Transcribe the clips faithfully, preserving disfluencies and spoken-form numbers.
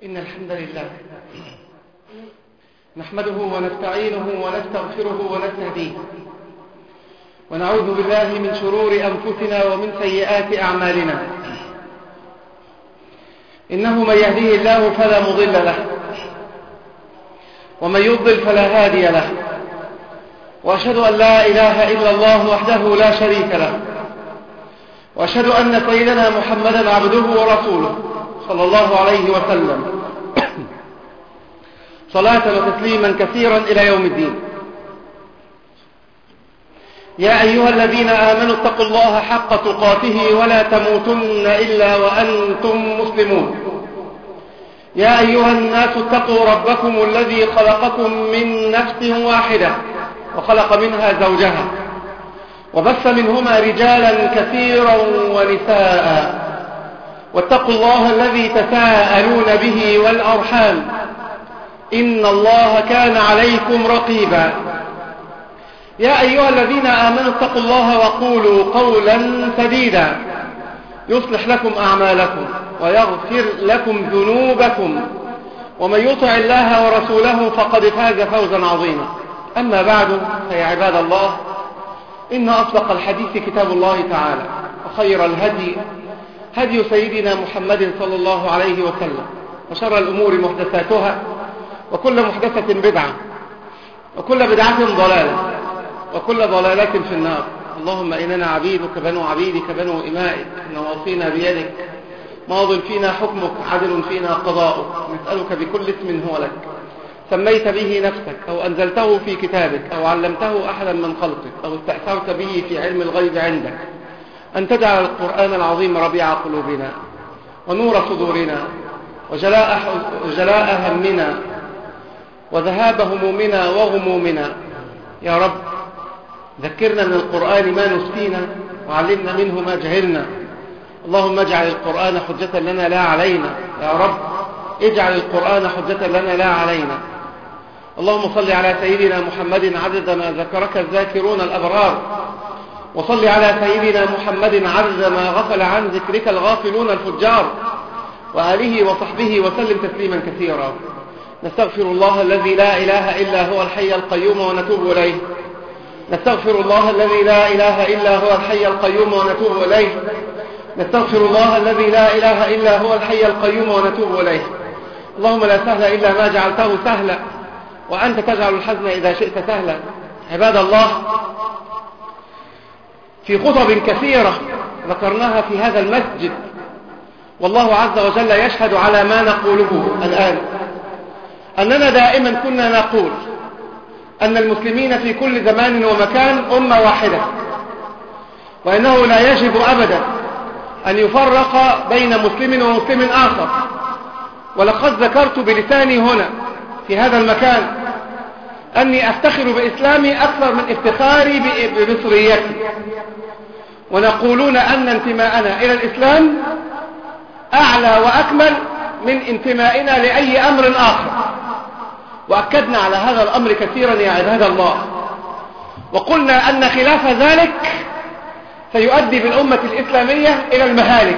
إن الحمد لله نحمده ونستعينه ونستغفره ونستهديه ونعوذ بالله من شرور أنفسنا ومن سيئات أعمالنا. إنه من يهديه الله فلا مضل له ومن يضلل فلا هادي له، وأشهد أن لا إله إلا الله وحده لا شريك له، وأشهد أن سيدنا محمدا عبده ورسوله صلى الله عليه وسلم صلاة وتسليما كثيرا إلى يوم الدين. يا أيها الذين آمنوا اتقوا الله حق تقاته ولا تموتن إلا وأنتم مسلمون. يا أيها الناس اتقوا ربكم الذي خلقكم من نفس واحدة وخلق منها زوجها وبث منهما رجالا كثيرا ونساء، واتقوا الله الذي تساءلون به والأرحام إن الله كان عليكم رقيبا. يا أيها الذين آمنوا اتقوا الله وقولوا قولا سديدا يصلح لكم أعمالكم ويغفر لكم ذنوبكم، ومن يطع الله ورسوله فقد فاز فوزا عظيما. أما بعد، فيا عباد الله، إن أصدق الحديث كتاب الله تعالى، وخير الهدي هدي سيدنا محمد صلى الله عليه وسلم، وشر الأمور محدثاتها، وكل محدثة بدعة، وكل بدعة ضلالة، وكل ضلالة في النار. اللهم إننا عبيدك بنو عبيدك بنو إمائك، نواصينا بيدك، ماض فينا حكمك، عدل فينا قضاؤك، نسألك بكل اسم هو لك سميت به نفسك أو أنزلته في كتابك أو علمته أحدا من خلقك أو استأثرت به في علم الغيب عندك، أن تجعل القرآن العظيم ربيع قلوبنا ونور صدورنا وجلاء, وجلاء همنا وذهاب همومنا وغمومنا. يا رب ذكرنا من القرآن ما نسينا وعلمنا منه ما جهلنا. اللهم اجعل القرآن حجة لنا لا علينا. يا رب اجعل القرآن حجة لنا لا علينا. اللهم صل على سيدنا محمد عدد ما ذكرك الذاكرون الأبرار، وصل على سيدنا محمد عدد ما غفل عن ذكرك الغافلون الفجار، وآله وصحبه وسلم تسليما كثيرا. نستغفر الله الذي لا إله إلا هو الحي القيوم ونتوب إليه. نستغفر الله الذي لا إله إلا هو الحي القيوم ونتوب إليه. نستغفر الله الذي لا إله إلا هو الحي القيوم ونتوب إليه. اللهم لا سهل إلا ما جعلته سهلا، وأنت تجعل الحزن إذا شئت سهلا. عباد الله، في خطب كثيرة ذكرناها في هذا المسجد، والله عز وجل يشهد على ما نقوله الآن، أننا دائما كنا نقول أن المسلمين في كل زمان ومكان أمة واحدة، وأنه لا يجب أبدا أن يفرق بين مسلم ومسلم آخر. ولقد ذكرت بلساني هنا في هذا المكان أني أفتخر بإسلامي أكثر من افتخاري بمصريتي، ونقولون أن انتماءنا إلى الإسلام أعلى وأكمل من انتمائنا لأي أمر آخر، وأكدنا على هذا الأمر كثيرا يا عباد الله، وقلنا أن خلاف ذلك سيؤدي بالأمة الإسلامية إلى المهالك،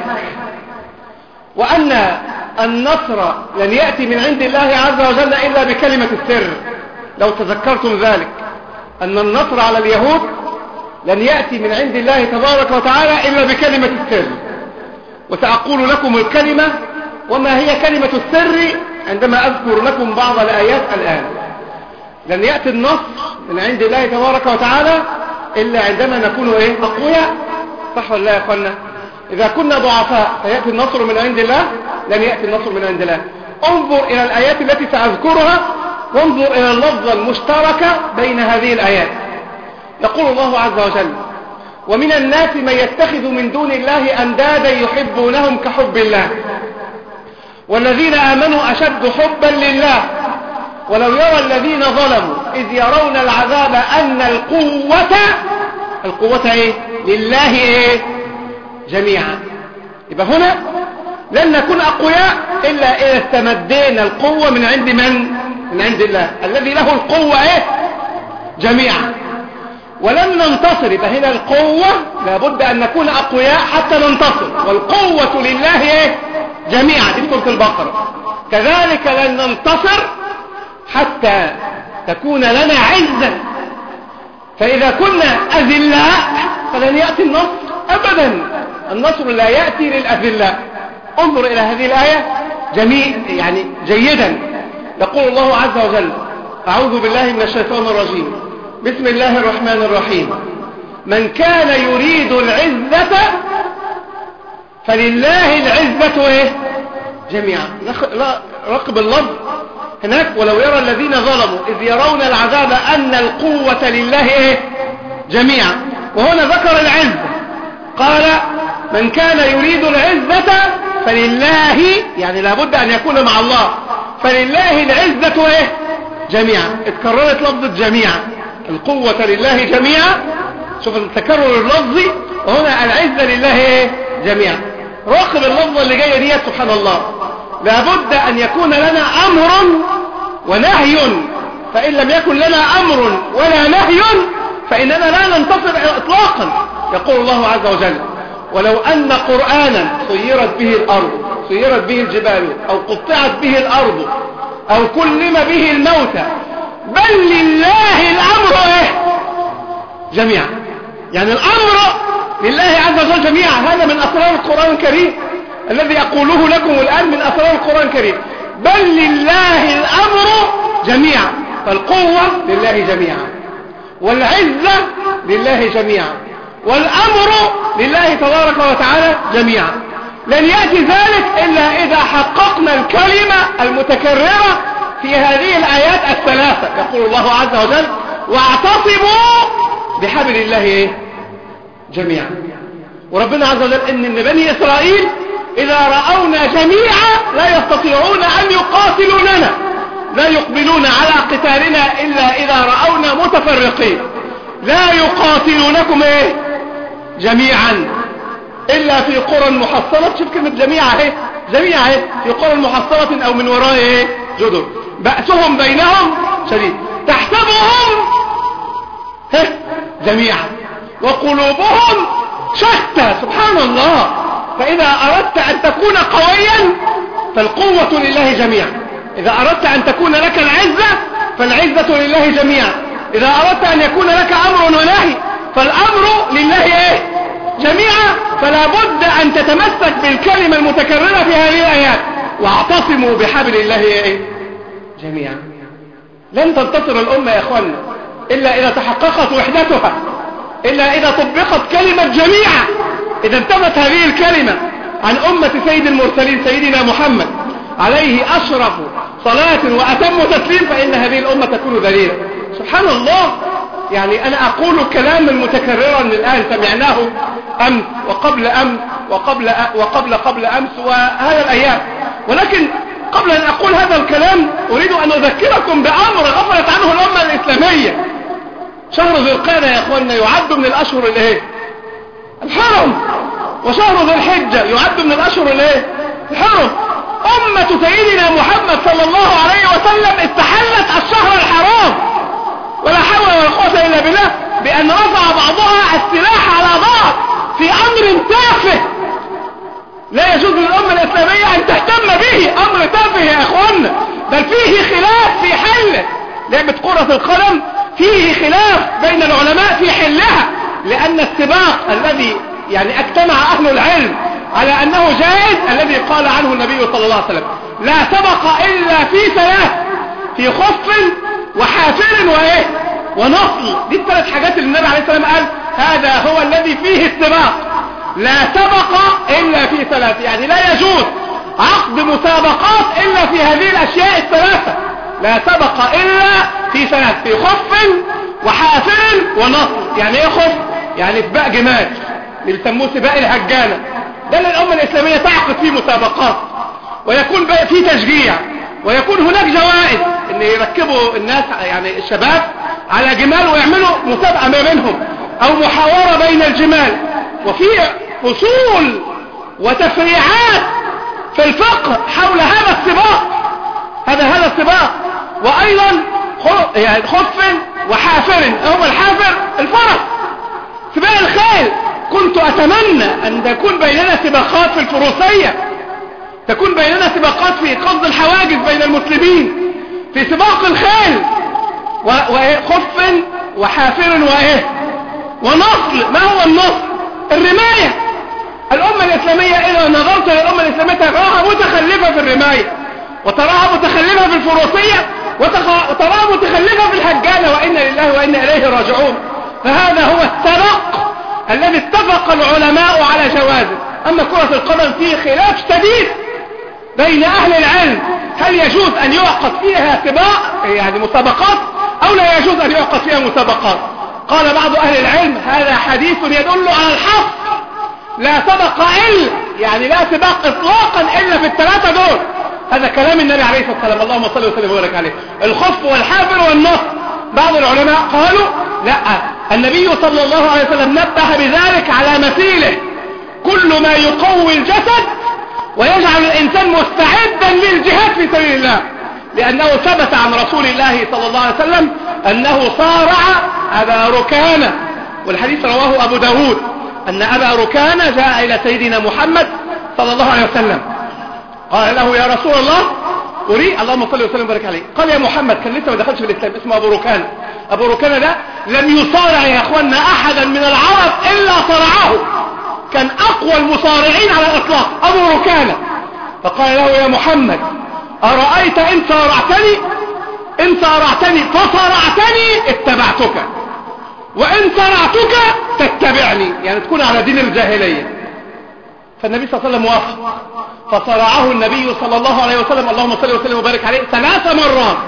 وأن النصر لن يأتي من عند الله عز وجل إلا بكلمة السر. لو تذكرتم ذلك، أن النصر على اليهود لن يأتي من عند الله تبارك وتعالى إلا بكلمة السر. وسأقول لكم الكلمة وما هي كلمة السر عندما أذكر لكم بعض الآيات الآن. لن يأتي النصر من عند الله تبارك وتعالى إلا عندما نكون إيه؟ أقوياء. صح ولا لا يا أخوانا؟ إذا كنا ضعفاء فيأتي النصر من عند الله، لن يأتي النصر من عند الله. انظر إلى الآيات التي سأذكرها، وانظر إلى اللفظة المشتركة بين هذه الآيات. يقول الله عز وجل: ومن الناس من يتخذ من دون الله أندادا يحبونهم كحب الله والذين آمنوا أشد حبا لله ولو يرى الذين ظلموا إذ يرون العذاب أن القوة القوة إيه؟ لله إيه؟ جميعا. يبقى هنا لن نكون أقوياء إلا إذا استمدينا القوة من عند من؟ من عند الله الذي له القوة إيه؟ جميعا. ولن ننتصر. يبقى هنا القوة لابد أن نكون أقوياء حتى ننتصر، والقوة لله إيه؟ جميعا، دي سورة البقرة. كذلك لن ننتصر حتى تكون لنا عزة، فإذا كنا أذلاء فلن يأتي النصر أبدا. النصر لا يأتي للأذلاء. انظر إلى هذه الآية جميل يعني جيدا. يقول الله عز وجل: أعوذ بالله من الشيطان الرجيم، بسم الله الرحمن الرحيم: من كان يريد العزة فلله العزة إيه؟ جميعا. رقب اللفظ هناك: ولو يرى الذين ظلموا إذ يرون العذاب أن القوة لله إيه؟ جميعا. وهنا ذكر العزة، قال: من كان يريد العزة فلله، يعني لابد أن يكون مع الله، فلله العزة إيه؟ جميعا. اتكررت لفظة جميعا، القوة لله جميعا. شوف التكرر اللفظي، وهنا العزة لله إيه؟ جميعا. راقب اللفظة اللي جاية دي، سبحان الله. لابد أن يكون لنا أمر ونهي، فإن لم يكن لنا أمر ولا نهي فإننا لا ننتصر إطلاقا. يقول الله عز وجل: ولو أن قرآنا سيرت به الأرض، سيرت به الجبال، أو قطعت به الأرض، أو كلم به الموتى، بل لله الأمر إيه؟ جميعا. يعني الأمر لله عز وجل جميعا. هذا من أسرار القرآن الكريم الذي أقوله لكم الآن، من أسرار القرآن الكريم. بل لله الأمر جميعا. فالقوة لله جميعا، والعزة لله جميعا، والأمر لله تبارك وتعالى جميعا. لن يأتي ذلك إلا إذا حققنا الكلمة المتكررة في هذه الآيات الثلاثة. يقول الله عز وجل: واعتصموا بحبل الله إيه؟ جميعا. وربنا عز وجل إن بني إسرائيل إذا رأونا جميعا لا يستطيعون أن يقاتلوننا، لا يقبلون على قتالنا إلا إذا رأونا متفرقين. لا يقاتلونكم إيه؟ جميعا إلا في قرى محصنة. شوف كلمة جميعا اهي، جميعا اهي، في قرى محصنة أو من وراء ايه؟ جدر، بأسهم بينهم شديد، تحسبهم جميعا وقلوبهم شتى. سبحان الله. فإذا أردت أن تكون قويا فالقوة لله جميعا. إذا أردت أن تكون لك العزة فالعزة لله جميعا. إذا أردت أن يكون لك أمر ونهي فالأمر لله إيه؟ جميعا. فلا بد أن تتمسك بالكلمة المتكررة في هذه الآيات: واعتصموا بحبل الله إيه؟ جميعا. لن تنتصر الأمة يا أخوانا إلا إذا تحققت وحدتها، إلا إذا طبقت كلمة جميعا. إذا انتمت هذه الكلمة عن أمة سيد المرسلين سيدنا محمد عليه أشرف صلاة وأتم تسليم، فإن هذه الأمة تكون ذليلة. سبحان الله. يعني أنا أقول كلام متكررا الآن سمعناه أمس وقبل أمس وقبل وقبل قبل أمس وهذا الأيام، ولكن قبل أن أقول هذا الكلام أريد أن أذكركم بأمر غفلت عنه الأمة الإسلامية. شهر ذي القعدة يا أخوانا يعد من الأشهر الإيه؟ الحرم. وشهر ذي الحجة يعد من الأشهر الإيه؟ الحرم. أمة سيدنا محمد صلى الله عليه وسلم استحلت الشهر الحرام، ولا حول ولا قوة إلا بالله، بأن رفع بعضها السلاح على بعض في أمر تافه لا يجوز للأمة الإسلامية أن تهتم به. أمر تافه يا أخوانا، بل فيه خلاف في حله. لعبة كرة القدم فيه خلاف بين العلماء في حلها، لأن السباق الذي يعني اجتمع أهل العلم على أنه جائز، الذي قال عنه النبي صلى الله عليه وسلم: لا سبق إلا في ثلاث، في خف وحافر وإيه ونصل. دي الثلاث حاجات اللي النبي عليه السلام قال هذا هو الذي فيه السباق. لا سبق إلا في ثلاث، يعني لا يجوز عقد مسابقات إلا في هذه الأشياء الثلاثة. لا سبق إلا في ثلاث، في خف وحافر ونصل. يعني ايه خف؟ يعني سباق جمال اللي بيسموه سباق الهجانة. ده اللي الأمة الإسلامية تعقد فيه مسابقات، ويكون بقى فيه تشجيع، ويكون هناك جوائز ان يركبوا الناس يعني الشباب على جمال ويعملوا مسابقة ما بينهم او محاورة بين الجمال. وفي فصول وتفريعات في الفقه حول هذا السباق، هذا هذا السباق. وايضا يعني خف وحافر. هو الحافر الفرس، سباق الخيل. كنت اتمنى ان تكون بيننا سباقات في الفروسية، تكون بيننا سباقات في قفز الحواجز بين المسلمين، في سباق الخيل وخف وحافر وايه ونصل. ما هو النصل؟ الرماية. الأمة الإسلامية إذا نظرت للأمة الإسلامية تراها متخلفة في الرماية، وتراها متخلفة في الفروسية، وتراها متخلفة في الحجانة، وإنا لله وإنا إليه راجعون. فهذا هو السبق الذي اتفق العلماء على جوازه. أما كرة القدم فيه خلاف شديد بين أهل العلم، هل يجوز أن يعقد فيها سباق يعني مسابقات أو لا يجوز أن يعقد فيها مسابقات؟ قال بعض أهل العلم هذا حديث يدل على الحق، لا سبق إلا يعني لا سباق إطلاقا إلا في الثلاثة دول. هذا كلام النبي عليه الصلاة والسلام، اللهم صل وسلم وبارك عليه. الخف والحافر والنصر، بعض العلماء قالوا لا، النبي صلى الله عليه وسلم نبه بذلك على مثيله، كل ما يقوي الجسد ويجعل الإنسان مستعدا للجهاد في سبيل الله، لأنه ثبت عن رسول الله صلى الله عليه وسلم أنه صارع أبا ركانة، والحديث رواه أبو داود، أن أبا ركانة جاء إلى سيدنا محمد صلى الله عليه وسلم قال له يا رسول الله أريد، اللهم صل وسلم وبارك عليه، قال يا محمد، كان لسه ما دخلش في الإسلام، اسمه أبو ركانة. أبو ركانة ده لم يصارع يا أخوانا أحدا من العرب إلا صرعه، كان أقوى المصارعين على الإطلاق أبو ركانة. فقال له يا محمد أرأيت إن صارعتني إن صارعتني فصارعتني اتبعتك، وإن صارعتك تتبعني، يعني تكون على دين الجاهلية. فالنبي صلى الله عليه وسلم وافق، فصارعه النبي صلى الله عليه وسلم، اللهم صل وسلم وبارك عليه، ثلاث مرات،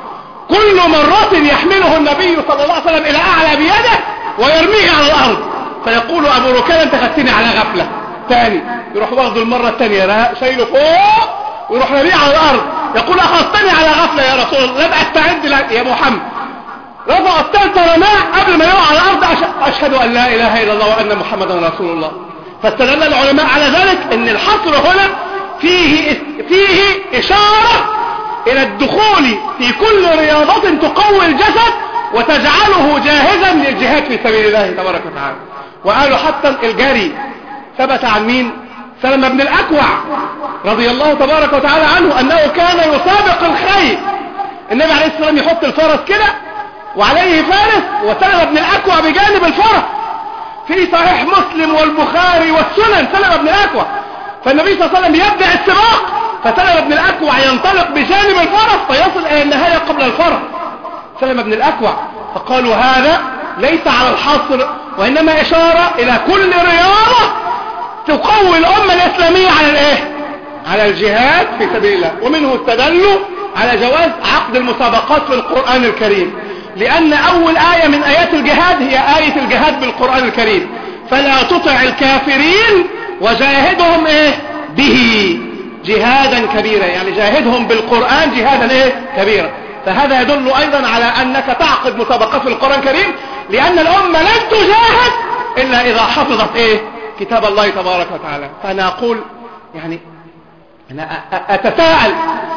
كل مرة يحمله النبي صلى الله عليه وسلم إلى أعلى بيده ويرميه على الأرض، فيقول أبو ركانة أنت خدتني على غفلة. ثاني يروح واخده المرة الثانية شايله فوق ويروح رميه على الأرض، يقول أخذتني على غفلة يا رسول الله، لم أستعد لك يا محمد. رفع الثالثة رماه قبل ما يقع على الأرض، أشهد أن لا إله إلا الله وأن محمدا رسول الله. فاستدل العلماء على ذلك أن الحصر هنا فيه فيه إشارة إلى الدخول في كل رياضة تقوي الجسد وتجعله جاهزا للجهاد في سبيل الله تبارك وتعالى. وقالوا حتى الجري ثبت عن مين؟ سلمة بن الأكوع رضي الله تبارك وتعالى عنه أنه كان يسابق الخيل. النبي عليه الصلاة والسلام يحط الفرس كده وعليه فارس وسلمة بن الأكوع بجانب الفرس، في صحيح مسلم والبخاري والسنن سلمة بن الأكوع. فالنبي صلى الله عليه وسلم يبدأ السباق، فسلمة بن الأكوع ينطلق بجانب الفرس فيصل إلى النهاية قبل الفرس سلمة بن الأكوع. فقالوا هذا ليس على الحصر، وإنما إشارة إلى كل رياضة تقوي الأمة الإسلامية على الإيه؟ على الجهاد في سبيل الله. ومنه استدلوا على جواز عقد المسابقات في القرآن الكريم، لأن أول آية من آيات الجهاد هي آية الجهاد بالقرآن الكريم، فلا تطع الكافرين وجاهدهم إيه؟ به جهادا كبيرا، يعني جاهدهم بالقرآن جهادا إيه؟ كبيرا. فهذا يدل أيضا على أنك تعقد مسابقات في القرآن الكريم، لأن الأمة لن تجاهد إلا إذا حفظت إيه؟ كتاب الله تبارك وتعالى. فأنا أقول يعني أنا أتساءل،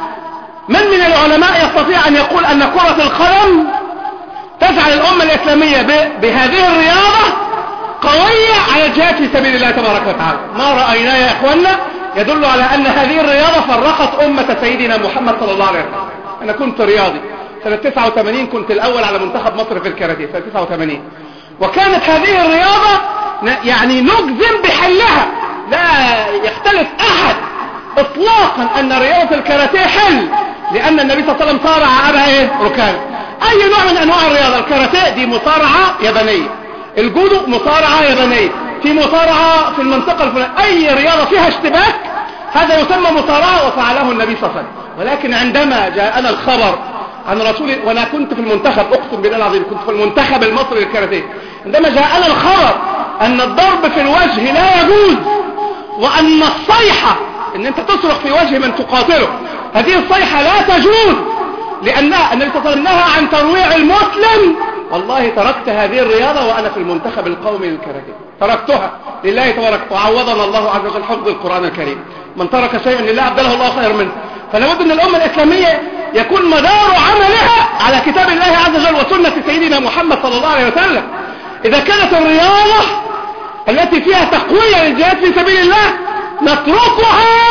من من العلماء يستطيع أن يقول أن كرة القدم تجعل الأمة الإسلامية بهذه الرياضة قوية على الجهاد في سبيل الله تبارك وتعالى؟ ما رأينا يا إخواننا يدل على أن هذه الرياضة فرقت أمة سيدنا محمد صلى الله عليه وسلم. أنا كنت رياضي سنة تسعة وثمانين، كنت الأول على منتخب مصر في الكاراتيه سنة تسعة وثمانين، وكانت هذه الرياضة يعني نجزم بحلها، لا يختلف أحد إطلاقا أن رياضة الكاراتيه حل، لأن النبي صلى الله عليه وسلم صارع أبا إيه؟ ركانة. أي نوع من أنواع الرياضة، الكاراتيه دي مصارعة يابانية، الجودو مصارعة يابانية، في مصارعة في المنطقة الفلانية، أي رياضة فيها اشتباك هذا يسمى مصارعة، وفعله النبي صلى الله عليه وسلم. ولكن عندما جاءنا الخبر عن رسول، وانا كنت في المنتخب، اقسم بالله العظيم كنت في المنتخب المصري للكاراتيه، عندما جاءنا الخبر ان الضرب في الوجه لا يجوز، وان الصيحة ان انت تصرخ في وجه من تقاتله هذه الصيحة لا تجوز، لانها النبي صلى الله عليه وسلم نهى عن ترويع المسلم. والله تركت هذه الرياضة وانا في المنتخب القومي للكاراتيه، تركتها لله تبارك، وعوضنا الله عز وجل حفظ القرآن الكريم. من ترك شيئا لله أبدله الله خير منه. فلا بد ان الامة الاسلامية يكون مدار عملها على كتاب الله عز وجل وسنة سيدنا محمد صلى الله عليه وسلم. اذا كانت الرياضة التي فيها تقوية للجهاد في سبيل الله نتركها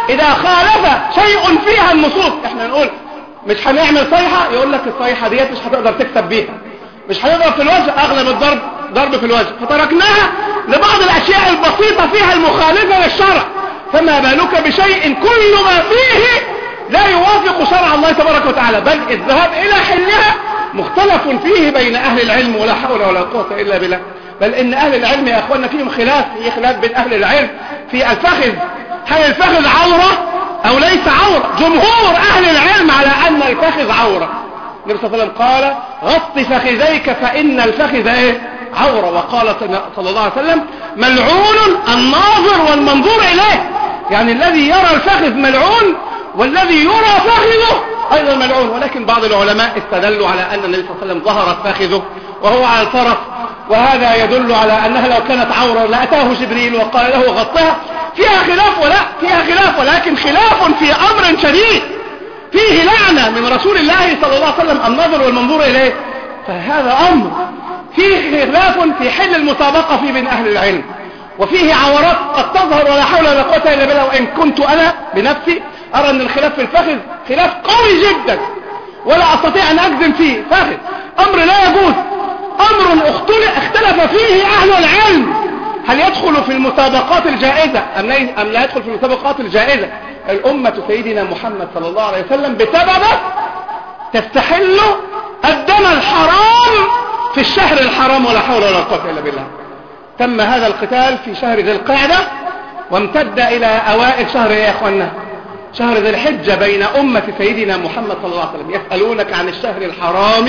اذا خالف شيء فيها النصوص. احنا نقول مش هنعمل صيحة، يقول لك الصيحة ديت مش هتقدر تكسب بيها، مش هتقدر في الوجه، اغلب الضرب ضرب في الوجه، فتركناها لبعض الاشياء البسيطة فيها المخالفة للشرع. فما بالك بشيء كل ما فيه لا يوافق شرع الله تبارك وتعالى، بل الذهاب الى حلها مختلف فيه بين اهل العلم، ولا حول ولا قوة الا بالله. بل ان اهل العلم يا اخوانا فيهم خلاف، في خلاف بين اهل العلم في الفخذ، هل الفخذ عورة او ليس عورة؟ جمهور اهل العلم على ان الفخذ عورة. النبي صلى الله عليه وسلم قال غط فخذيك فان الفخذ ايه؟ عورة. وقال صلى الله عليه وسلم ملعون الناظر والمنظور اليه، يعني الذي يرى الفخذ ملعون والذي يرى فخذه ايضا ملعون. ولكن بعض العلماء استدلوا على ان النبي صلى الله عليه وسلم ظهرت فخذه وهو على الفرس، وهذا يدل على انها لو كانت عورة لاتاه جبريل وقال له غطها. فيها خلاف ولا فيها خلاف، ولكن خلاف في امر شديد فيه لعنة من رسول الله صلى الله عليه وسلم النظر والمنظور اليه. فهذا امر فيه خلاف في حل المسابقة في بين اهل العلم، وفيه عورات قد تظهر ولا حول ولا قوة الا بالله. وان كنت انا بنفسي ارى ان الخلاف في الفخذ خلاف قوي جدا ولا استطيع ان اجزم فيه. فخذ امر لا يجوز، امر اختلف فيه اهل العلم، هل يدخل في المسابقات الجائزة ام لا يدخل في المسابقات الجائزة. الامة سيدنا محمد صلى الله عليه وسلم بسببه تستحل الدم الحرام في الشهر الحرام، ولا حول ولا قوة الا بالله. تم هذا القتال في شهر ذي القعدة، وامتد الى اوائل شهر يا اخوانا شهر ذي الحجة بين امة سيدنا محمد صلى الله عليه وسلم. يسألونك عن الشهر الحرام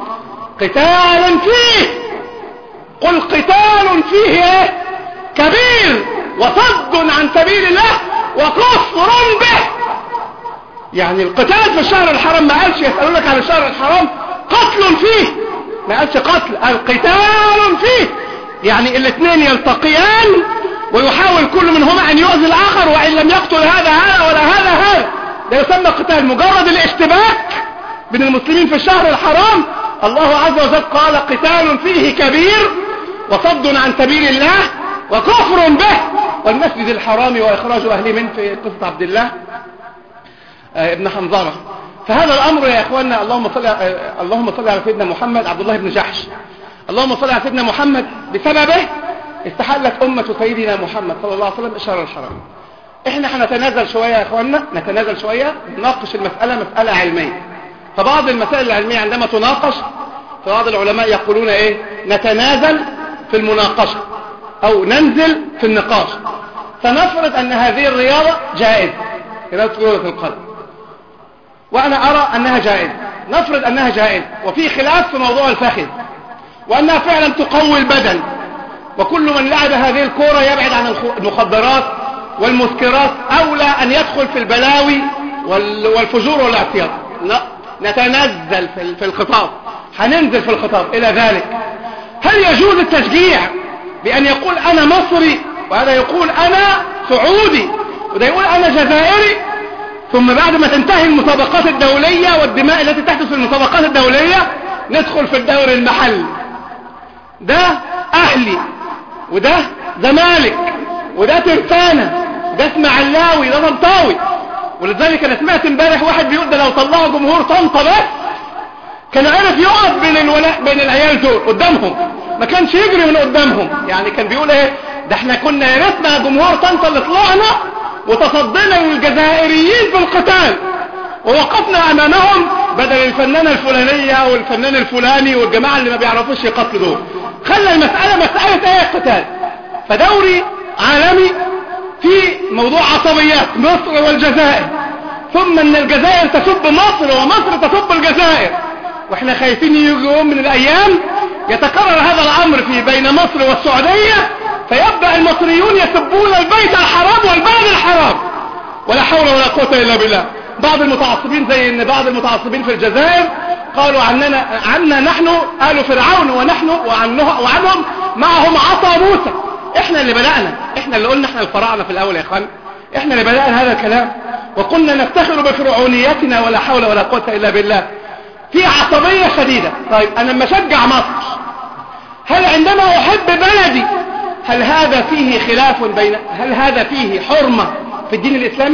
قتال فيه، قل قتال فيه ايه؟ كبير وصد عن سبيل الله وكفر به. يعني القتال في الشهر الحرام ما قالش يسألونك عن الشهر الحرام قتل فيه، ما قالش قتل، القتال فيه. يعني الاثنين يلتقيان ويحاول كل منهما ان يؤذي الاخر، وان لم يقتل هذا هذا ولا هذا هذا، ده يسمى قتال. مجرد الاشتباك بين المسلمين في الشهر الحرام الله عز وجل قال قتال فيه كبير وصد عن سبيل الله وكفر به والمسجد الحرام واخراج اهله منه، في قصة عبد الله ابن حنظلة. فهذا الامر يا اخواننا اللهم صل اللهم صل على سيدنا محمد. عبد الله بن جحش اللهم صل على سيدنا محمد بسببه استحلت امة سيدنا محمد صلى الله عليه وسلم الشهر الحرام. احنا هنتنازل شوية يا اخواننا، نتنازل شوية، نناقش المسألة مسألة علمية. فبعض المسائل العلمية عندما تناقش فبعض العلماء يقولون ايه؟ نتنازل في المناقشة او ننزل في النقاش. فنفرض ان هذه الرياضة جائزة، رياضة كرة القدم، وانا ارى انها جائزة. نفرض انها جائزة وفي خلاف في موضوع الفخذ، وانها فعلا تقوي البدن، وكل من لعب هذه الكرة يبعد عن المخدرات والمسكرات، اولى ان يدخل في البلاوي والفجور والاعتياط. لا، نتنزل في الخطاب، هننزل في الخطاب الى ذلك. هل يجوز التشجيع بان يقول انا مصري، وهذا يقول انا سعودي، وده يقول انا جزائري، ثم بعد ما تنتهي المسابقات الدولية والدماء التي تحدث في المسابقات الدولية ندخل في الدوري المحلي؟ ده اهلي وده زمالك وده ترسانة، ده اسماعيلاوي، ده طنطاوي. ولذلك انا سمعت امبارح واحد بيقول ده لو طلعوا جمهور طنطا بس كان عرف يقف بين الولاء بين العيال دول قدامهم، ما كانش يجري من قدامهم. يعني كان بيقول ايه؟ ده احنا كنا يا ريتنا جمهور طنطا اللي طلعنا وتصدينا للجزائريين في القتال ووقفنا امامهم بدل الفنانة الفلانية والفنان الفلاني والجماعة اللي ما بيعرفوش يقتلوا دول. خلى المسألة مسألة ايه؟ قتال. فدوري عالمي في موضوع عصبيات مصر والجزائر، ثم ان الجزائر تسب مصر ومصر تسب الجزائر، واحنا خايفين يجي يوم من الايام يتكرر هذا الامر في بين مصر والسعودية، فيبدأ المصريون يسبون البيت الحرام والبلد الحرام، ولا حول ولا قوة الا بالله. بعض المتعصبين زي ان بعض المتعصبين في الجزائر قالوا عننا عنا نحن آل فرعون، ونحن وعنه وعنهم معهم عصا موسى. احنا اللي بدأنا، احنا اللي قلنا احنا الفراعنة في الاول يا اخوان، احنا اللي بدأنا هذا الكلام، وقلنا نفتخر بفرعونيتنا ولا حول ولا قوة الا بالله. في عصبية شديدة. طيب انا لما اشجع مصر، هل عندما احب بلدي هل هذا فيه خلاف بين هل هذا فيه حرمة في الدين الاسلامي؟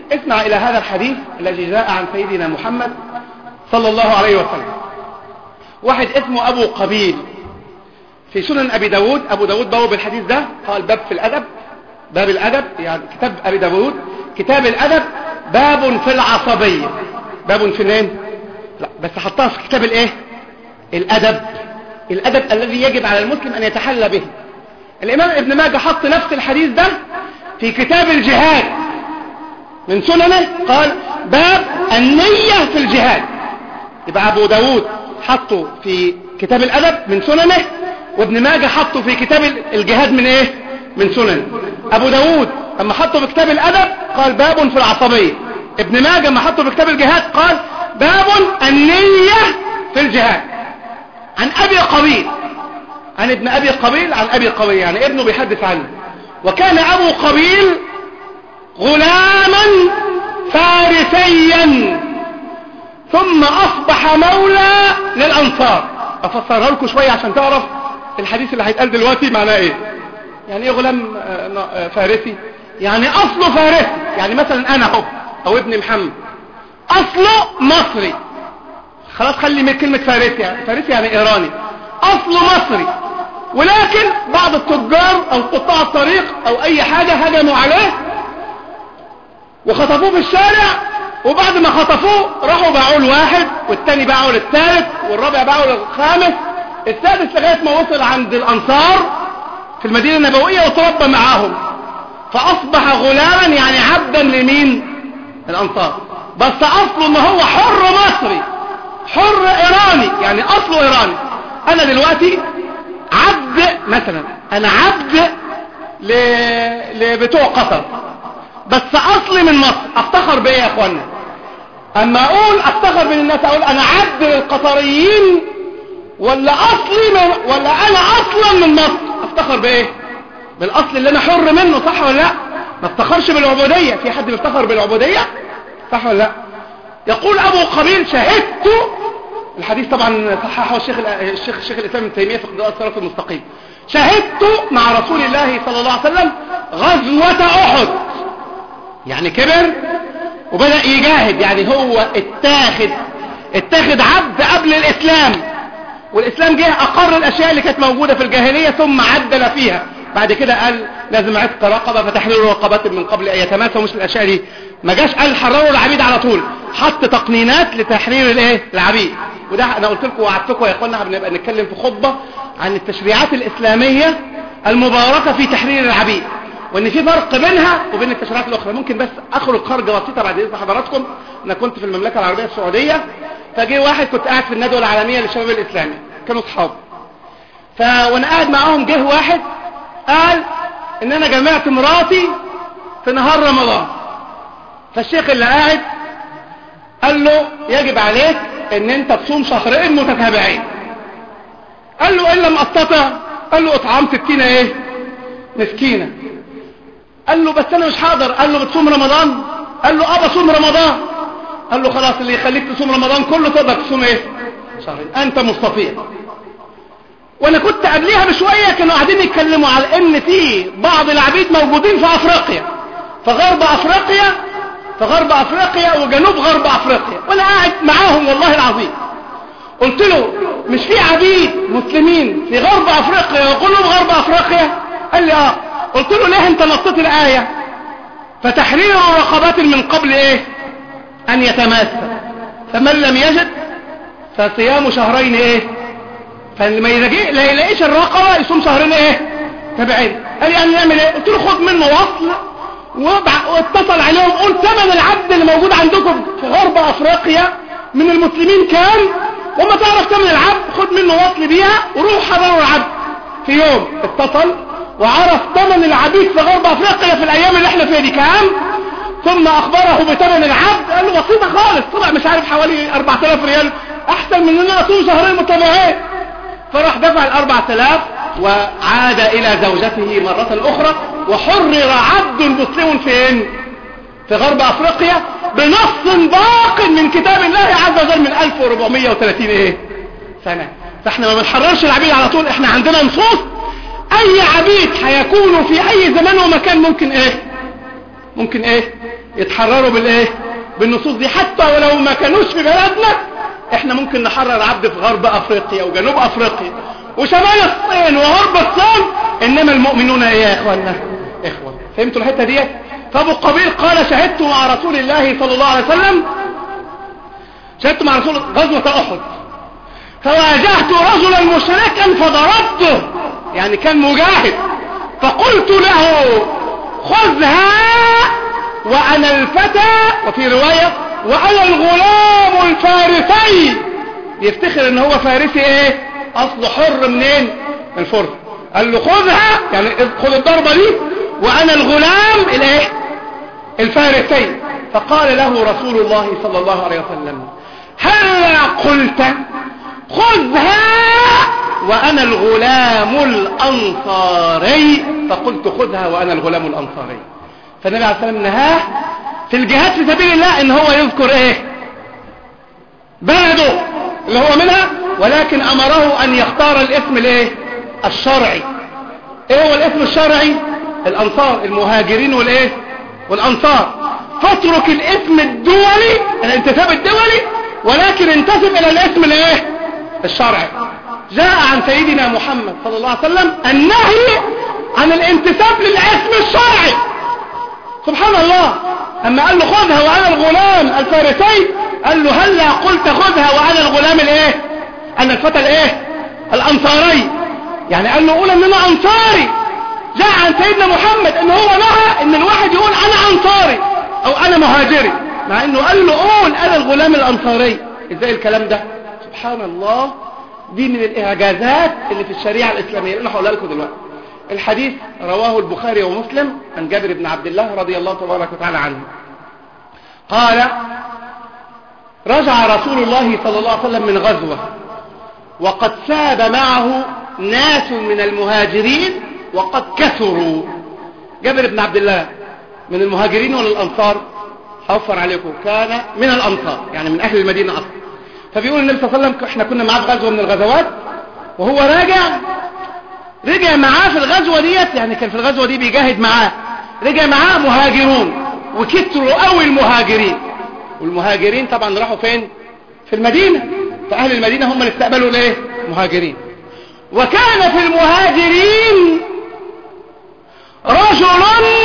اسمع إلى هذا الحديث الذي جاء عن سيدنا محمد صلى الله عليه وسلم. واحد اسمه أبو قبيل في سنن أبي داود. أبو داود بواب الحديث ده، قال باب في الأدب، باب الأدب يعني كتاب أبي داود كتاب الأدب، باب في العصبية. باب في نين؟ لا بس حطها في كتاب الايه؟ الأدب. الأدب الذي يجب على المسلم أن يتحلى به. الإمام ابن ماجه حط نفس الحديث ده في كتاب الجهاد من سننه، قال باب النية في الجهاد. يبقى أبو داود حطه في كتاب الأدب من سننه، وابن ماجه حطه في كتاب الجهاد من ايه؟ من سنن. أبو داود لما حطه في كتاب الأدب قال باب في العصبية. ابن ماجه لما حطه في كتاب الجهاد قال باب النية في الجهاد. عن أبي قبيل، عن ابن أبي قبيل، عن أبي قبيل يعني ابنه بيحدث عنه. وكان أبو قبيل غلاما فارسيا ثم أصبح مولى للأنصار. أفسرها لكم شوية عشان تعرف الحديث اللي هيتقال دلوقتي معناه ايه. يعني ايه غلام فارسي؟ يعني أصله فارسي. يعني مثلا أنا أهو أو ابن محمد أصله مصري، خلاص خلي كلمة فارسي يعني. فارسي يعني إيراني، أصله مصري، ولكن بعض التجار أو قطاع الطريق أو أي حاجة هجموا عليه وخطفوه في الشارع، وبعد ما خطفوه راحوا باعوه لواحد، والتاني باعوه للثالث، والرابع باعوه للخامس، السادس لغاية ما وصل عند الأنصار في المدينة النبوية وتربى معاهم، فأصبح غلاما يعني عبدا لمين؟ الأنصار. بس أصله إن هو حر مصري، حر إيراني، يعني أصله إيراني. أنا دلوقتي عبد مثلا، أنا عبد ل... لبتوع قطر، بس أصلي من مصر. أفتخر بإيه يا أخوانا؟ أما أقول أفتخر بين الناس أقول أنا عبد للقطريين ولا أصلي من... ولا أنا أصلا من مصر؟ أفتخر بإيه؟ بالأصل اللي أنا حر منه، صح ولا لا؟ ما افتخرش بالعبودية. في حد بيفتخر بالعبودية؟ صح ولا لا؟ يقول أبو قبيل شهدت، الحديث طبعا صححه الشيخ الشيخ الشيخ الإسلام ابن تيمية في قضاء الصراط المستقيم. شهدت مع رسول الله صلى الله عليه وسلم غزوة أحد. يعني كبر وبدأ يجاهد، يعني هو اتاخد اتاخد عبد قبل الإسلام، والإسلام جه أقر الأشياء اللي كانت موجودة في الجاهلية ثم عدل فيها. بعد كده قال لازم عتق رقبة فتحرير رقبات من قبل أن يتماسوا، مش الأشياء دي. ما جاش قال حرروا العبيد على طول، حط تقنينات لتحرير الايه؟ العبيد. وده انا قلت لكم وعدتكم يا اخوانا هنبقى نتكلم في خطبة عن التشريعات الإسلامية المباركة في تحرير العبيد، وان في فرق بينها وبين التشريعات الاخرى. ممكن بس اخرج خرجه بسيطه بعد اذن حضراتكم. انا كنت في المملكه العربيه السعوديه، فجه واحد كنت قاعد في الندوه العالميه للشباب الاسلامي، كانوا اصحاب، فوانا قاعد معاهم جه واحد قال ان انا جمعت مراتي في نهار رمضان. فالشيخ اللي قاعد قال له يجب عليك ان انت تصوم شهرين متتابعين. قال له ان لم استطع، قال له اطعام ستين ايه؟ مسكينة. قال له بس انا مش حاضر. قال له بتصوم رمضان؟ قال له اه بصوم رمضان. قال له خلاص اللي يخليك تصوم رمضان كله تقدر تصوم ايه؟ شهرين، انت مستطيع. وانا كنت قبليها بشوية كانوا قاعدين يتكلموا على ان في بعض العبيد موجودين في افريقيا، في غرب افريقيا، في غرب افريقيا وجنوب غرب افريقيا، وانا قاعد معاهم والله العظيم. قلت له مش في عبيد مسلمين في غرب افريقيا وجنوب غرب افريقيا؟ قال لي اه. قلت له ليه انت نطيت الايه فتحرير رقبات من قبل ايه؟ ان يتماسى، فمن لم يجد فصيام شهرين ايه؟ فلما يلاقي لا يلاقيش الرقبه يصوم شهرين ايه؟ تبعين. قال لي يعني نعمل ايه؟ قلت له خد منه وصل واتصل عليهم، قول ثمن العبد اللي موجود عندكم في غرب افريقيا من المسلمين كام، وما تعرف ثمن العبد خد منه وصل بيها وروح حرروا العبد. في يوم اتصل وعرف ثمن العبيد في غرب افريقيا في الايام اللي احنا فيها دي كام، ثم اخبره بثمن العبد. قال له بسيطه خالص، طلع مش عارف حوالي أربعة آلاف ريال، احسن من ان انا اصوم شهرين متابعين. فراح دفع الأربعة آلاف وعاد الى زوجته مرة اخرى، وحرر عبد مسلم فين؟ في غرب افريقيا بنص باق من كتاب الله عز وجل من ألف وأربعمائة وثلاثين ايه سنة. فاحنا ما بنحررش العبيد على طول، احنا عندنا نصوص اي عبيد هيكونوا في اي زمان ومكان ممكن ايه؟ ممكن ايه؟ يتحرروا بالايه؟ بالنصوص دي. حتى ولو ما كانوش في بلدنا احنا ممكن نحرر عبد في غرب افريقيا وجنوب افريقيا وشمال الصين وغرب الصين، انما المؤمنون ايه يا اخوانا؟ اخوة. فهمتوا الحتة دي؟ فابو قبيل قال شهدت مع رسول الله صلى الله عليه وسلم، شهدت مع رسول غزوة احد، فواجهت رجلا مشركا فضربته، يعني كان مجاهد، فقلت له خذها وانا الفتى، وفي رواية وانا الغلام الفارسي، يفتخر ان هو فارسي ايه؟ اصله حر منين؟ من الفرس. قال له خذها، يعني خذ الضربة دي، وانا الغلام الايه؟ الفارسي. فقال له رسول الله صلى الله عليه وسلم هل قلت خذها وانا الغلام الانصاري؟ فقلت خذها وانا الغلام الانصاري. فالنبي عليه الصلاة والسلام نهاه في الجهاد في سبيل الله ان هو يذكر ايه؟ بلده اللي هو منها، ولكن امره ان يختار الاسم الايه؟ الشرعي. ايه هو الاسم الشرعي؟ الانصار، المهاجرين والايه؟ والانصار. فاترك الاسم الدولي، الانتساب الدولي، ولكن انتسب الى الاسم الايه؟ الشرعي. جاء عن سيدنا محمد صلى الله عليه وسلم النهي عن الانتساب للاسم الشرعي. سبحان الله. اما قال له خذها وانا الغلام الفارسي، قال له هلا قلت خذها وانا الغلام الايه؟ انا الفتى الايه؟ الانصاري. يعني قال له قول ان انا انصاري. جاء عن سيدنا محمد ان هو نهى ان الواحد يقول انا انصاري او انا مهاجري، مع انه قال له قول انا الغلام الانصاري. ازاي الكلام ده؟ سبحان الله. دي من الاعجازات اللي في الشريعة الاسلامية اللي انا هقولها لكم دلوقتي. الحديث رواه البخاري ومسلم عن جابر بن عبد الله رضي الله تبارك وتعالى عنه قال رجع رسول الله صلى الله عليه وسلم من غزوة وقد ساب معه ناس من المهاجرين وقد كثروا. جابر بن عبد الله من المهاجرين ولا الأنصار؟ هوفر عليكم، كان من الأنصار، يعني من أهل المدينة أصلا. فبيقول النبي صلى الله عليه وسلم احنا كنا معاه في غزوة من الغزوات، وهو راجع رجع معاه في الغزوة ديت، يعني كان في الغزوة دي بيجاهد معاه، رجع معاه مهاجرون وكتروا قوي المهاجرين. والمهاجرين طبعا راحوا فين؟ في المدينة، فأهل المدينة هم اللي استقبلوا الايه؟ مهاجرين. وكان في المهاجرين رجل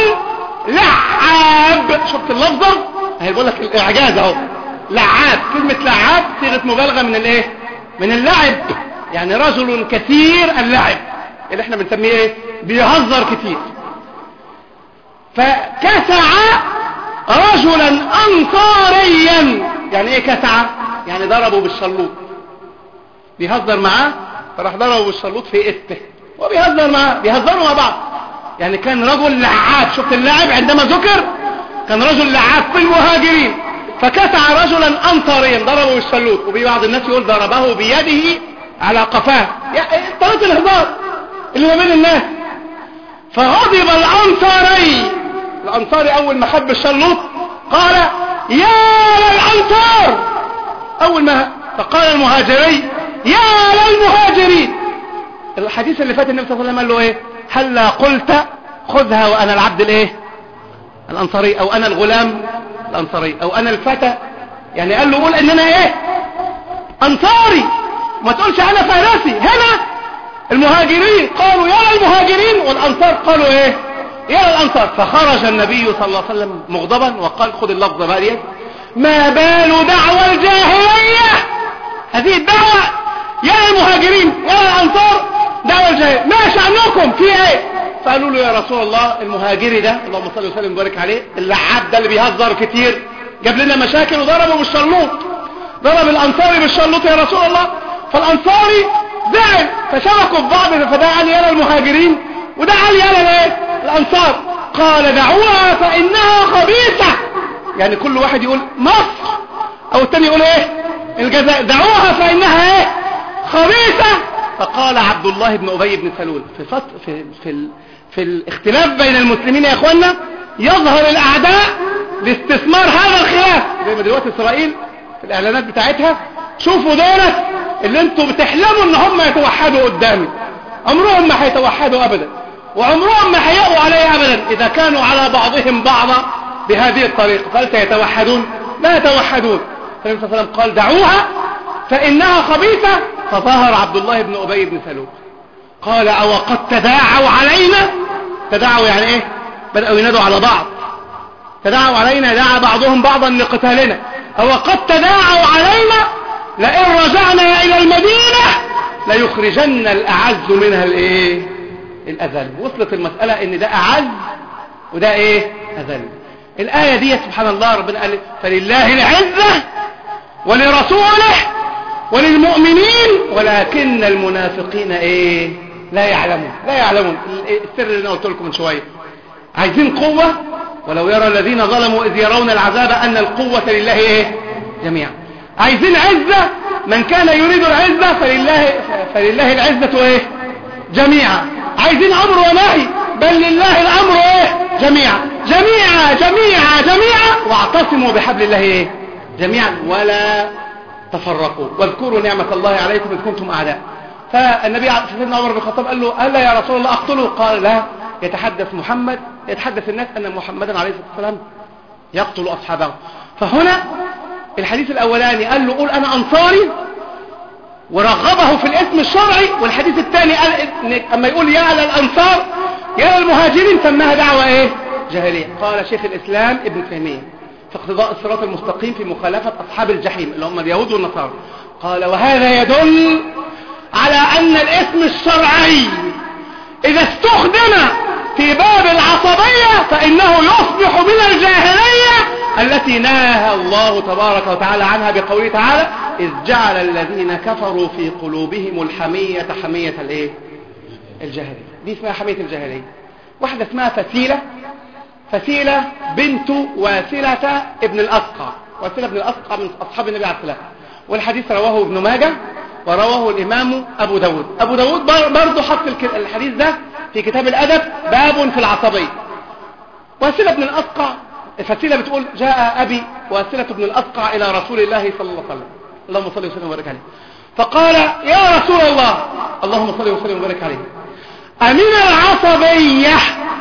لعاب. شفت اللفظة؟ هي بقول لك الاعجاز اهو. لعاب، كلمة لعاب صيغة مبالغة من الايه؟ من اللعب، يعني رجل كثير اللعب اللي احنا بنسميه ايه؟ بيهزر كتير. فكسع رجلا انصاريا. يعني ايه كسع؟ يعني ضربه بالشلوط، بيهزر معاه فراح ضربه بالشلوط في استه وبيهزر معاه، بيهزروا مع بعض. يعني كان رجل لعاب. شفت اللعب عندما ذكر؟ كان رجل لعاب في المهاجرين. فكسع رجلا انصاريا ضربه بالشلوط، وبعض الناس يقول ضربه بيده على قفاه، يعني طريقة الهزار اللي ما بين الناس. فغضب الانصاري، الانصاري اول ما خد بالشلوط قال يا للانصار اول ما، فقال المهاجري يا للمهاجرين. الحديث اللي فات النبي صلى الله عليه وسلم قال له ايه؟ هلا قلت خذها وانا العبد الايه؟ الانصاري، او انا الغلام الانصاري، او انا الفتى. يعني قال له قول ان انا ايه؟ انصاري، ما تقولش انا فارسي. هنا المهاجرين قالوا يا المهاجرين، والانصار قالوا ايه؟ يا الانصار. فخرج النبي صلى الله عليه وسلم مغضبا وقال خذ اللفظة بقى ديت: ما بال دعوى الجاهلية، هذه الدعوة يا المهاجرين يا الانصار دعوة الجاهلية، ما شأنكم في ايه؟ فقالوا له يا رسول الله المهاجري ده اللهم صل وسلم وبارك عليه اللعاب ده اللي بيهزر كتير جاب لنا مشاكل وضربه بالشلوط، ضرب الانصاري بالشلوط يا رسول الله. فالانصاري زعل فشبكوا في بعض، فده قال يا المهاجرين وده قال يا الايه؟ الانصار. قال دعوها فانها خبيثة، يعني كل واحد يقول مصر او التاني يقول ايه؟ الجزائر. دعوها فانها ايه؟ خبيثة. فقال عبد الله بن ابي بن سلول في فت... في في, ال... في الاختلاف بين المسلمين يا اخوانا يظهر الاعداء لاستثمار هذا الخلاف، زي ما دلوقتي اسرائيل في الاعلانات بتاعتها شوفوا دولت اللي انتم بتحلموا ان هم يتوحدوا قدامي، عمرهم ما هيتوحدوا ابدا، وعمرهم ما هيقوا علي ابدا اذا كانوا على بعضهم بعضا بهذه الطريقة. قال سيتوحدون؟ لا يتوحدون. فالنبي صلى الله عليه وسلم قال دعوها فإنها خبيثة. فظهر عبد الله بن أبي بن سلول قال أو قد تداعوا علينا. تداعوا يعني ايه؟ بدأوا ينادوا على بعض. تداعوا علينا، دعا بعضهم بعضا لقتالنا. أو قد تداعوا علينا لئن رجعنا إلى المدينة ليخرجن الأعز منها الايه؟ الأذل. وصلت المسألة ان ده أعز وده ايه؟ أذل. الآية دي سبحان الله ربنا قال فلله العزة ولرسوله وللمؤمنين ولكن المنافقين ايه؟ لا يعلمون. لا يعلمون السر اللي انا قلت لكم من شويه. عايزين قوة، ولو يرى الذين ظلموا إذ يرون العذاب أن القوة لله ايه؟ جميعا. عايزين عزة، من كان يريد العزة فلله, فلله العزة ايه؟ جميعا. عايزين أمر ونهي، بل لله الأمر ايه؟ جميعا جميعا جميعا جميعا واعتصموا بحبل الله ايه؟ جميعا ولا تفرقوا واذكروا نعمة الله عليكم إذ كنتم أعداء. فالنبي سيدنا عمر بن الخطاب قال له ألا يا رسول الله أقتله؟ قال لا، يتحدث محمد يتحدث الناس أن محمدا عليه الصلاة والسلام يقتل أصحابه. فهنا الحديث الأولاني قال له قول أنا أنصاري ورغبه في الاسم الشرعي، والحديث الثاني قال أما يقول يا على الأنصار يا المهاجرين سماها دعوة ايه؟ جاهلية. قال شيخ الإسلام ابن تيمية في اقتضاء الصراط المستقيم في مخالفة أصحاب الجحيم اللي هم اليهود والنصارى، قال وهذا يدل على أن الاسم الشرعي إذا استخدم في باب العصبية فإنه يصبح من الجاهلية التي نهى الله تبارك وتعالى عنها بقوله تعالى إذ جعل الذين كفروا في قلوبهم الحمية حمية الايه؟ الجاهلية. دي اسمها حمية الجاهلية. واحدة اسمها فسيلة. فسيلة بنت واسلة ابن الأسقع. واسلة ابن الأسقع من أصحاب النبي عليه الصلاة والسلام، والحديث رواه ابن ماجه ورواه الإمام أبو داود. أبو داود برضو حط الحديث ده في كتاب الأدب باب في العصبية. واسلة ابن الأسقع، فسيلة بتقول جاء أبي واسلة ابن الأسقع إلى رسول الله صلى الله عليه وسلم اللهم صل وسلم وبارك عليه فقال يا رسول الله اللهم صل وسلم وبارك عليه أمن العصبية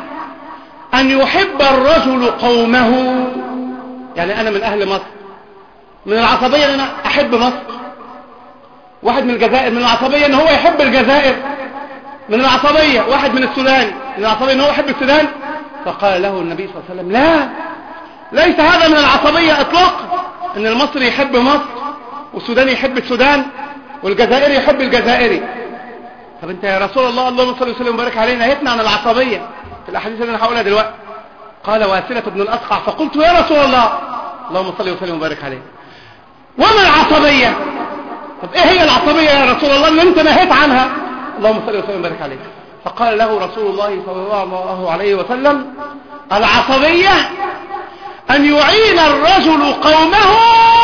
أن يحب الرجل قومه؟ يعني أنا من أهل مصر، من العصبية أن أنا أحب مصر. واحد من الجزائر من العصبية أن هو يحب الجزائر. من العصبية واحد من السودان من العصبية أن هو يحب السودان. فقال له النبي صلى الله عليه وسلم لا، ليس هذا من العصبية إطلاقا، أن المصري يحب مصر والسوداني يحب السودان والجزائري يحب الجزائري. طب انت يا رسول الله اللهم صل وسلم وبارك عليه نهيتنا عن العصبية في الأحاديث اللي أنا هقولها دلوقتي. قال واسلة بن الأسقع فقلت يا رسول الله اللهم صل وسلم وبارك عليه وما العصبية؟ طب ايه هي العصبية يا رسول الله اللي انت نهيت عنها؟ اللهم صل وسلم وبارك عليه. فقال له رسول الله صلى الله عليه وسلم العصبية أن يعين الرجل قومه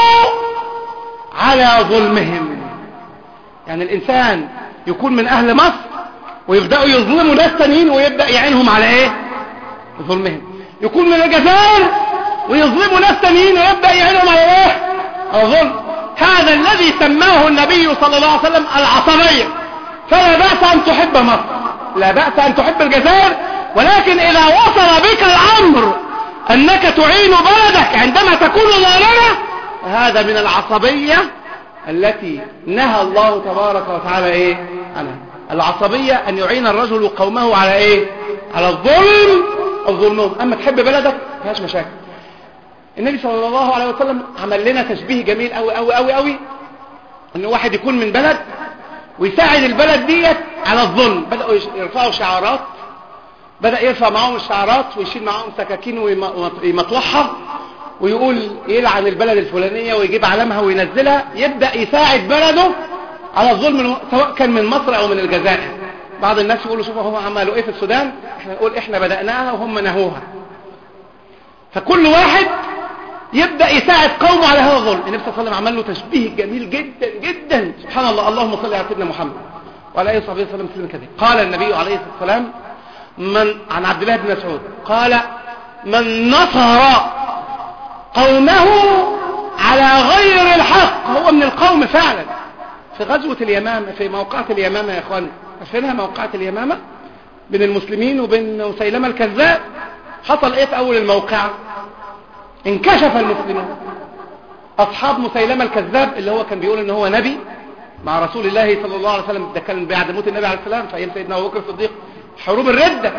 على ظلمهم. يعني الإنسان يكون من أهل مصر ويبدأوا يظلموا ناس تانيين ويبدأ يعينهم على إيه؟ ظلمهم. يكون من الجزائر ويظلموا ناس تانيين ويبدأ يعينهم على إيه؟ الظلم. هذا الذي سماه النبي صلى الله عليه وسلم العصبية. فلا بأس أن تحب مصر، لا بأس أن تحب الجزائر، ولكن إذا وصل بك الأمر أنك تعين بلدك عندما تكون ظالمة هذا من العصبية التي نهى الله تبارك وتعالى إيه عنها. العصبية أن يعين الرجل قومه على إيه؟ على الظلم أو ظلمهم. أما تحب بلدك مفيهاش مشاكل. النبي صلى الله عليه وسلم عمل لنا تشبيه جميل أوي أوي أوي أوي، أن واحد يكون من بلد ويساعد البلد ديت على الظلم. بدأوا يرفعوا شعارات، بدأ يرفع معهم الشعارات ويشيل معهم سكاكين ويمطوحها ويقول يلعن البلد الفلانية ويجيب علامها وينزلها. يبدأ يساعد بلده على الظلم سواء كان من مصر أو من الجزائر. بعض الناس يقولوا شوفوا هم عملوا إيه في السودان، احنا نقول احنا بدأناها وهم نهوها. فكل واحد يبدأ يساعد قومه على هذا الظلم. النبي صلى الله عليه وسلم عمل له تشبيه جميل جدا جدا سبحان الله. اللهم صل على سيدنا محمد وعلى آله وصحبه وسلم تسليما كثيرا. قال النبي عليه الصلاة والسلام من عن عبد الله بن مسعود قال من نصر قومه على غير الحق، هو من القوم فعلا. في غزوة اليمامة، في موقعة اليمامة يا اخواني، عارفينها موقعة اليمامة بين المسلمين وبين مسيلمة الكذاب؟ حصل ايه في اول الموقعة؟ انكشف المسلمون. اصحاب مسيلمة الكذاب اللي هو كان بيقول ان هو نبي مع رسول الله صلى الله عليه وسلم، ده كان بعد موت النبي عليه السلام في ايام سيدنا ابو بكر الصديق، حروب الردة.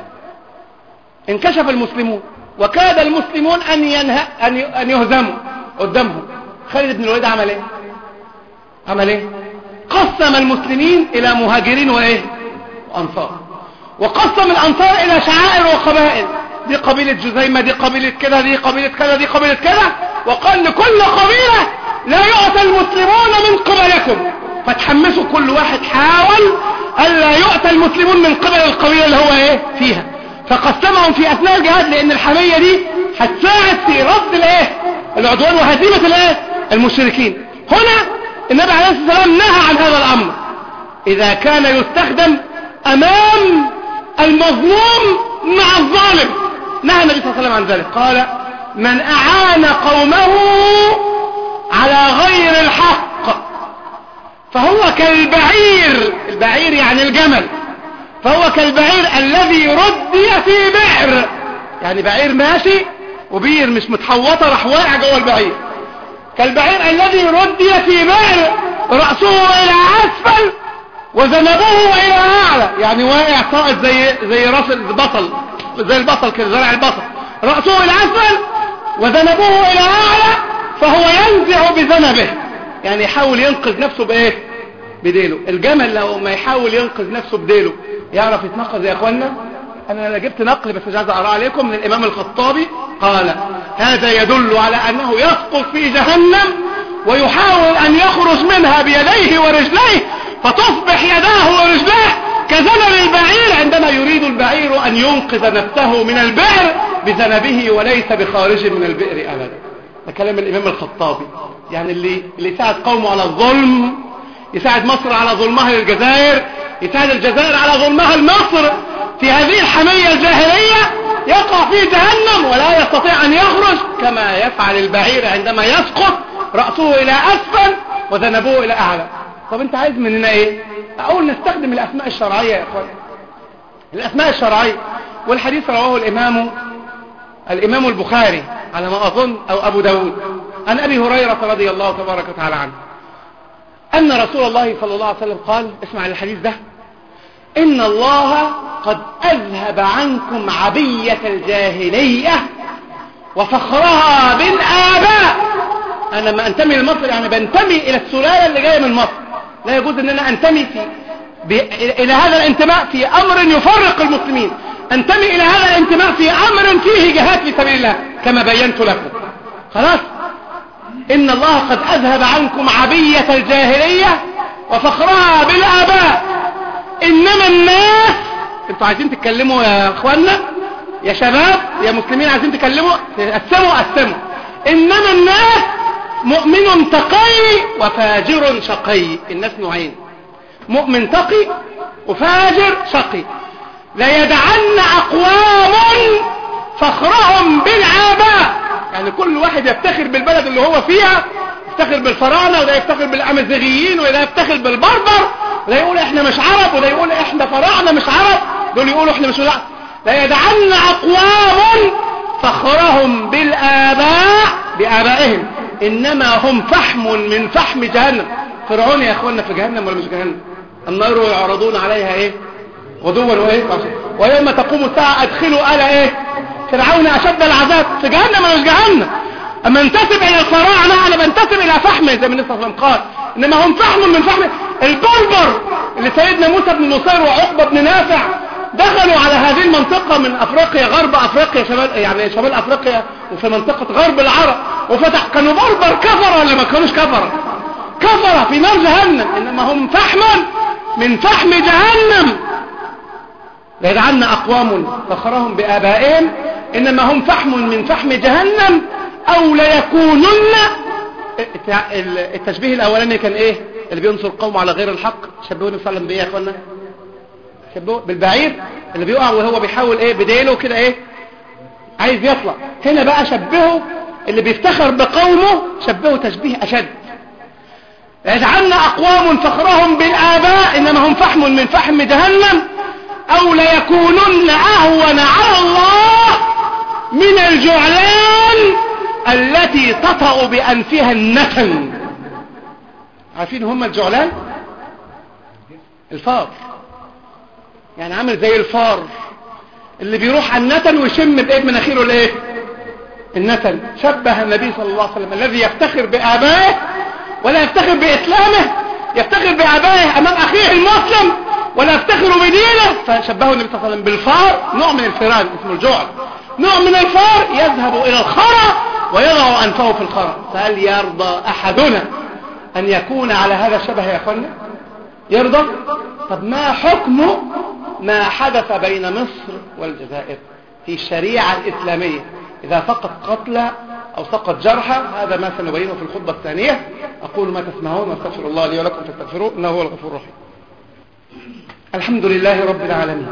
انكشف المسلمون وكاد المسلمون ان ينه... ان ان يهزموا قدامهم. خالد بن الوليد عمل ايه؟ عمل ايه؟ قسم المسلمين الى مهاجرين وايه؟ وانصار. وقسم الانصار الى شعائر وقبائل، دي قبيلة جزيمة، دي قبيلة كذا، دي قبيلة كذا، دي قبيلة كذا. وقال لكل قبيلة لا يؤتى المسلمون من قبلكم، فتحمسوا كل واحد حاول الا يؤتى المسلمون من قبل القبيلة اللي هو ايه فيها. فقسمهم في اثناء الجهاد، لان الحمية دي هتساعد في رد الايه العدوان وهزيمة الايه المشركين. هنا النبي عليه الصلاة والسلام نهى عن هذا الامر اذا كان يستخدم امام المظلوم مع الظالم. نهى النبي صلى الله عليه وسلم عن ذلك، قال من اعان قومه على غير الحق فهو كالبعير، البعير يعني الجمل، فهو كالبعير الذي ردي في بئر، يعني بعير ماشي وبير مش متحوطة راح واقع جوه البعير. كالبعير الذي ردي في بئر رأسه الى اسفل وذنبه الى اعلى، يعني واقع طائد زي زي راس البصل، زي البصل كده، زرع البصل، رأسه الى اسفل وذنبه الى اعلى، فهو ينزع بذنبه، يعني يحاول ينقذ نفسه بايه؟ بديله. الجمل لو ما يحاول ينقذ نفسه بديله يعرف يتنقذ يا اخوانا؟ انا جبت نقل بس مش عايز اقراه عليكم من الامام الخطابي، قال هذا يدل على انه يسقط في جهنم ويحاول ان يخرج منها بيديه ورجليه، فتصبح يداه ورجليه كذنب البعير عندما يريد البعير ان ينقذ نفسه من البئر بذنبه وليس بخارج من البئر ابدا. ده كلام الامام الخطابي. يعني اللي اللي يساعد قومه على الظلم، يساعد مصر على ظلمها للجزائر، يساعد الجزائر على ظلمها لمصر في هذه الحمية الجاهلية، يقع في جهنم ولا يستطيع ان يخرج كما يفعل البعير عندما يسقط رأسه الى اسفل وذنبه الى اعلى. طب انت عايز مننا ايه؟ اقول نستخدم الاسماء الشرعية يا اخوان، الاسماء الشرعية. والحديث رواه الامام الامام البخاري على ما اظن او ابو داود عن ابي هريرة رضي الله تبارك وتعالى عنه ان رسول الله صلى الله عليه وسلم قال، اسمع الحديث ده: ان الله قد اذهب عنكم عبية الجاهلية وفخرها بالآباء. انا لما انتمي لمصر يعني بنتمي الى السلالة اللي جاية من مصر، لا يجوز ان انا انتمي في ب... الى هذا الانتماء في امر يفرق المسلمين، انتمي الى هذا الانتماء في امر فيه جهاد في سبيل الله كما بينت لكم. خلاص، ان الله قد اذهب عنكم عبية الجاهلية وفخرها بالآباء، انما الناس، انتوا عايزين تتكلموا يا اخوانا يا شباب يا مسلمين، عايزين تتكلموا قسموا قسموا، انما الناس مؤمن تقي وفاجر شقي. الناس نوعين، مؤمن تقي وفاجر شقي. لا يدعن اقوام فخرهم بالآباء، يعني كل واحد يفتخر بالبلد اللي هو فيها، يفتخر بالفراعنة، وده يفتخر بالامازيغيين، وده يفتخر بالبربر، وده يقول احنا مش عرب، وده يقول احنا فراعنة مش عرب، دول يقولوا احنا مش عرب. لا يدعن اقوام فخرهم بالآباء بآبائهم انما هم فحم من فحم جهنم. فرعون يا اخوانا في جهنم ولا مش جهنم؟ النار يعرضون عليها ايه غدوا وايه ويوم تقوم الساعة ادخلوا آل ايه فرعون اشد العذاب. في جهنم ولا مش جهنم؟ اما انتسب الى الفراعنة انا بنتسب الى فحم زي ما النبي صلى الله عليه وسلم قال انما هم فحم من فحم. البربر اللي سيدنا موسى بن نصير وعقبة بن نافع دخلوا على هذه المنطقة من افريقيا، غرب افريقيا، شمال يعني شمال افريقيا، وفي منطقة غرب العرب، وفتح كانوا بربر كفر ولا ما كانوش كفر؟ كفر في نار جهنم، انما هم فحم من فحم جهنم. ليدعن اقوام فخرهم بآبائهم انما هم فحم من فحم جهنم او ليكونن. التشبيه الاولاني كان ايه؟ اللي بينصر قوم على غير الحق شبهوه النبي صلى الله عليه وسلم بايه يا اخوانا؟ شبهوه بالبعير اللي بيقع وهو بيحاول ايه بديله كده ايه عايز يطلع. هنا بقى شبهه اللي بيفتخر بقومه، شبهه تشبيه اشد. يجعلن اقوام فخرهم بالآباء انما هم فحم من فحم جهنم او ليكونن اهون على الله من الجعلان التي تطأ بأنفها النتن. عارفين هم الجعلان؟ الفار، يعني عامل زي الفار اللي بيروح على النتن ويشم بايه مناخيره الايه؟ النتن. شبه النبي صلى الله عليه وسلم الذي يفتخر بآبائه ولا يفتخر بإسلامه، يفتخر بآبائه امام اخيه المسلم ولا يفتخر بدينه، فشبهه النبي صلى الله عليه وسلم بالفار، نوع من الفيران اسمه الجعل، نوع من الفار يذهب الى الخرى ويضع انفه في الخرى. فهل يرضى احدنا ان يكون على هذا الشبه يا اخوانا؟ يرضى؟ طب ما حكم ما حدث بين مصر والجزائر في الشريعة الإسلامية؟ إذا فقط قتلى أو سقط جرحى، هذا ما سنبينه في الخطبة الثانية. أقول ما تسمعون واستغفر الله لي ولكم فاستغفروه إنه هو الغفور الرحيم. الحمد لله رب العالمين،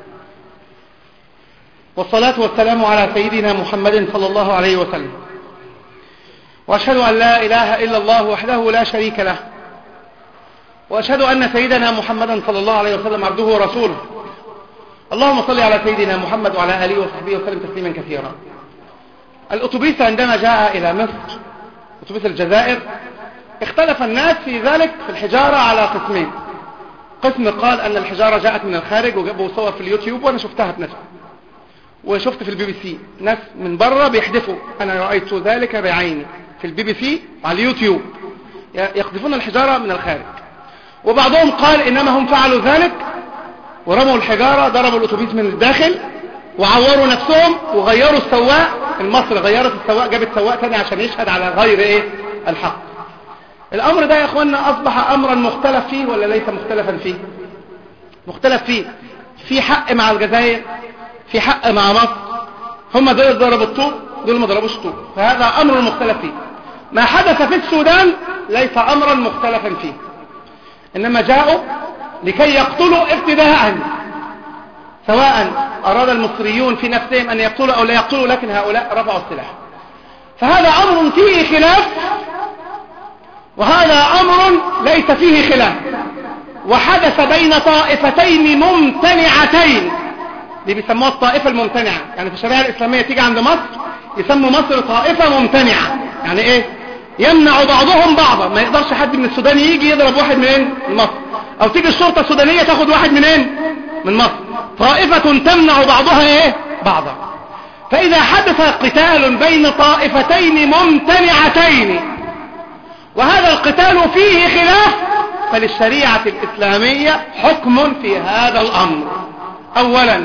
والصلاة والسلام على سيدنا محمد صلى الله عليه وسلم، وأشهد أن لا إله إلا الله وحده لا شريك له، وأشهد أن سيدنا محمدا صلى الله عليه وسلم عبده ورسوله. اللهم صل على سيدنا محمد وعلى آله وصحبه وسلم تسليما كثيرا. الأتوبيس عندما جاء إلى مصر، أتوبيس الجزائر، اختلف الناس في ذلك في الحجارة على قسمين. قسم قال أن الحجارة جاءت من الخارج وجابوا صور في اليوتيوب، وأنا شفتها بنفسي وشفت في البي بي سي ناس من بره بيحدفوا، أنا رأيت ذلك بعيني في البي بي سي على اليوتيوب، يقذفون الحجارة من الخارج. وبعضهم قال إنما هم فعلوا ذلك ورموا الحجارة، ضربوا الأتوبيس من الداخل وعوروا نفسهم وغيروا السواق. المصر غيرت السواق، جابت سواق ثاني عشان يشهد على غير إيه الحق. الأمر ده يا أخوانا أصبح أمرا مختلف فيه ولا ليس مختلفا فيه؟ مختلف فيه. في حق مع الجزائر، في حق مع مصر. هم دول ضربوا الطوب، دول ما ضربوش الطوب، فهذا أمر مختلف فيه. ما حدث في السودان ليس أمرا مختلفا فيه، إنما جاءوا لكي يقتلوا ابتداء، سواء أراد المصريون في نفسهم أن يقتلوا أو لا يقتلوا، لكن هؤلاء رفعوا السلاح. فهذا أمر فيه خلاف، وهذا أمر ليس فيه خلاف، وحدث بين طائفتين ممتنعتين. دي بيسموها الطائفة الممتنعة، يعني في الشريعة الإسلامية تيجي عند مصر يسموا مصر طائفة ممتنعة. يعني إيه؟ يمنع بعضهم بعضا، ما يقدرش حد من السودان يجي يضرب واحد منين؟ من مصر، او تيجي الشرطة السودانية تاخد واحد منين؟ من مصر. طائفة تمنع بعضها ايه؟ بعضا. فاذا حدث قتال بين طائفتين ممتنعتين وهذا القتال فيه خلاف، فللشريعة الاسلامية حكم في هذا الامر. اولا،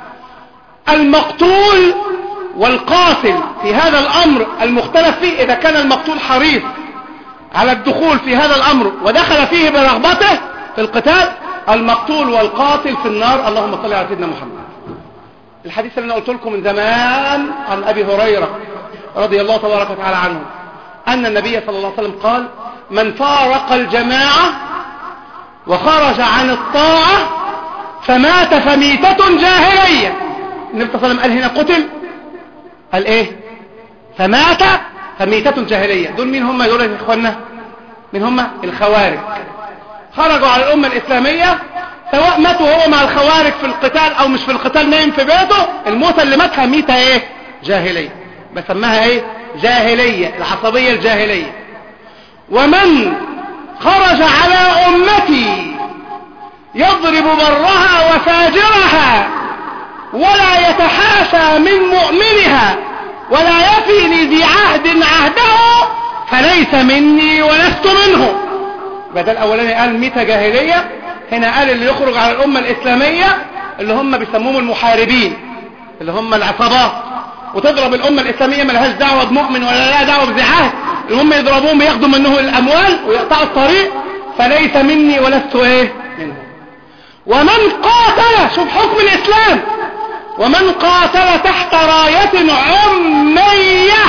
المقتول والقاتل في هذا الامر المختلف فيه، اذا كان المقتول حريص على الدخول في هذا الامر ودخل فيه برغبته في القتال، المقتول والقاتل في النار. اللهم صل على سيدنا محمد. الحديث اللي انا قلت لكم من زمان عن ابي هريرة رضي الله تبارك وتعالى عنه ان النبي صلى الله عليه وسلم قال: من فارق الجماعة وخرج عن الطاعة فمات فميتة جاهلية. النبي صلى الله عليه وسلم قال هنا قتل، قال ايه؟ فمات فميتة جاهلية. دول مين هم دول يا اخوانا؟ مين هم؟ الخوارج. خرجوا على الأمة الإسلامية، سواء ماتوا هو مع الخوارج في القتال أو مش في القتال، نايم في بيته، الموتة اللي ماتها ميتة ايه؟ جاهلية. بسمها ايه؟ جاهلية، العصبية الجاهلية. ومن خرج على أمتي يضرب برها وفاجرها ولا يتحاشى من مؤمنها ولا يفي لذي عهد عهده فليس مني ولست منه. بدل الاولاني قال ميتة جاهلية، هنا قال اللي يخرج على الامة الاسلامية اللي هم بيسموهم المحاربين، اللي هم العصابات، وتضرب الامة الاسلامية ما لهاش دعوة بمؤمن ولا لها دعوة بذي عهد، المهم يضربوهم ياخدوا منه الاموال ويقطعوا الطريق، فليس مني ولست ايه منه. ومن قاتل، شوف حكم الاسلام، ومن قاتل تحت راية عمية.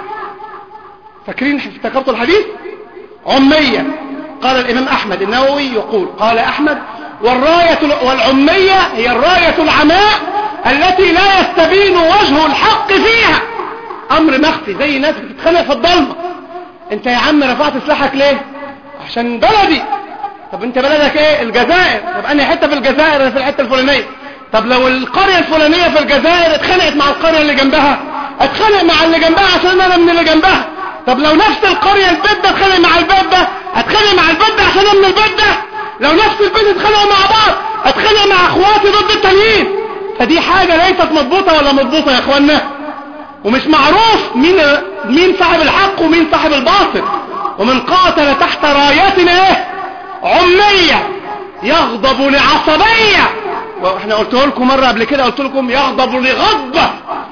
فاكرين افتكرتوا الحديث؟ عمية. قال الامام احمد النووي يقول، قال احمد: والراية والعمية هي الراية العماء التي لا يستبين وجه الحق فيها. امر مخفي، زي ناس بتتخانق في الضلمة. انت يا عم رفعت سلاحك ليه؟ عشان بلدي. طب انت بلدك ايه؟ الجزائر. طب انهي حتة في الجزائر؟ في الحتة الفلانية. طب لو القرية الفلانية في الجزائر اتخانقت مع القرية اللي جنبها، اتخانق مع اللي جنبها عشان انا من اللي جنبها. طب لو نفس القرية البيت ده اتخانق مع البيت ده، اتخانق مع البيت ده عشان انا من البيت ده. لو نفس البيت اتخانقوا مع بعض، اتخانق مع اخواتي ضد التانيين. فدي حاجة ليست مضبوطة ولا مضبوطة يا اخوانا؟ ومش معروف مين مين صاحب الحق ومين صاحب الباطل. ومن قاتل تحت راياتنا ايه؟ عمية يغضب لعصبية. واحنا قلته لكم مرة قبل كده، قلت لكم يغضب لغضبة.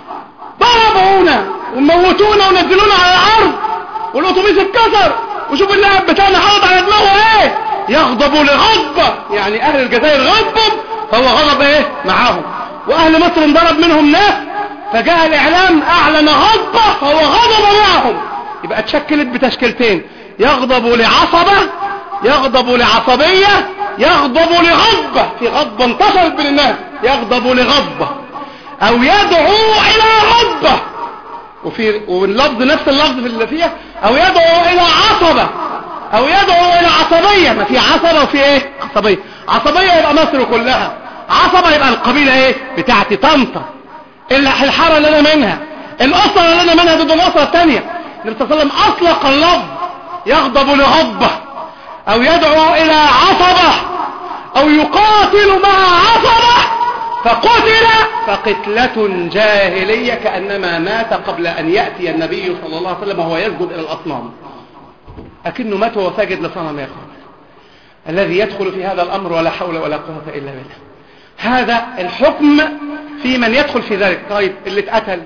ضربونا وموتونا ونزلونا على الارض والاتوبيس اتكسر، وشوف اللاعب بتاعنا حاطط على دماغه ايه؟ يغضب لغضبة. يعني اهل الجزائر غضب فهو غضب ايه معاهم، واهل مصر انضرب منهم ناس فجاء الاعلام اعلن غضبة فهو غضب معهم. يبقى اتشكلت بتشكيلتين، يغضب لعصبة، يغضب لعصبية، يغضب لغضبة. في غضبة انتشرت بين الناس، يغضب لغضبة او يدعو الى غضبة. وفي واللفظ نفس اللفظ في اللي فيها، او يدعو الى عصبة او يدعو الى عصبية. ما في عصبة وفي ايه؟ عصبية. عصبية يبقى مصر كلها، عصبة يبقى القبيلة ايه؟ بتاعتي طنطا، الحارة اللي انا منها، الاسرة اللي انا منها ضد الاسرة الثانية. النبي صلى الله عليه وسلم اطلق اللفظ يغضب لغضبة او يدعو الى عصبة او يقاتل مع عصبة فقتل فقتلة جاهلية كأنما مات قبل ان يأتي النبي صلى الله عليه وسلم وهو يسجد الى الاصنام، اكنه مات وهو ساجد لصنم. يا اخوان الذي يدخل في هذا الامر ولا حول ولا قوة الا بالله. هذا الحكم في من يدخل في ذلك. طيب اللي اتقتل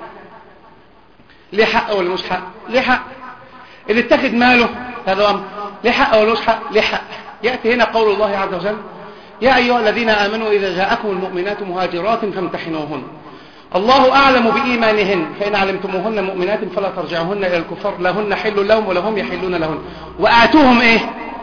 ليه حق ولا مش حق؟ ليه حق. اللي اتخذ ماله هذا امر ليه حق ولا مش حق؟ ليه حق. يأتي هنا قول الله عز وجل يا أيها الذين آمنوا إذا جاءكم المؤمنات مهاجرات فامتحنوهن الله أعلم بإيمانهن فإن علمتموهن مؤمنات فلا ترجعوهن إلى الكفار لهن حل لهم ولهم يحلون لهن وآتوهم إيه؟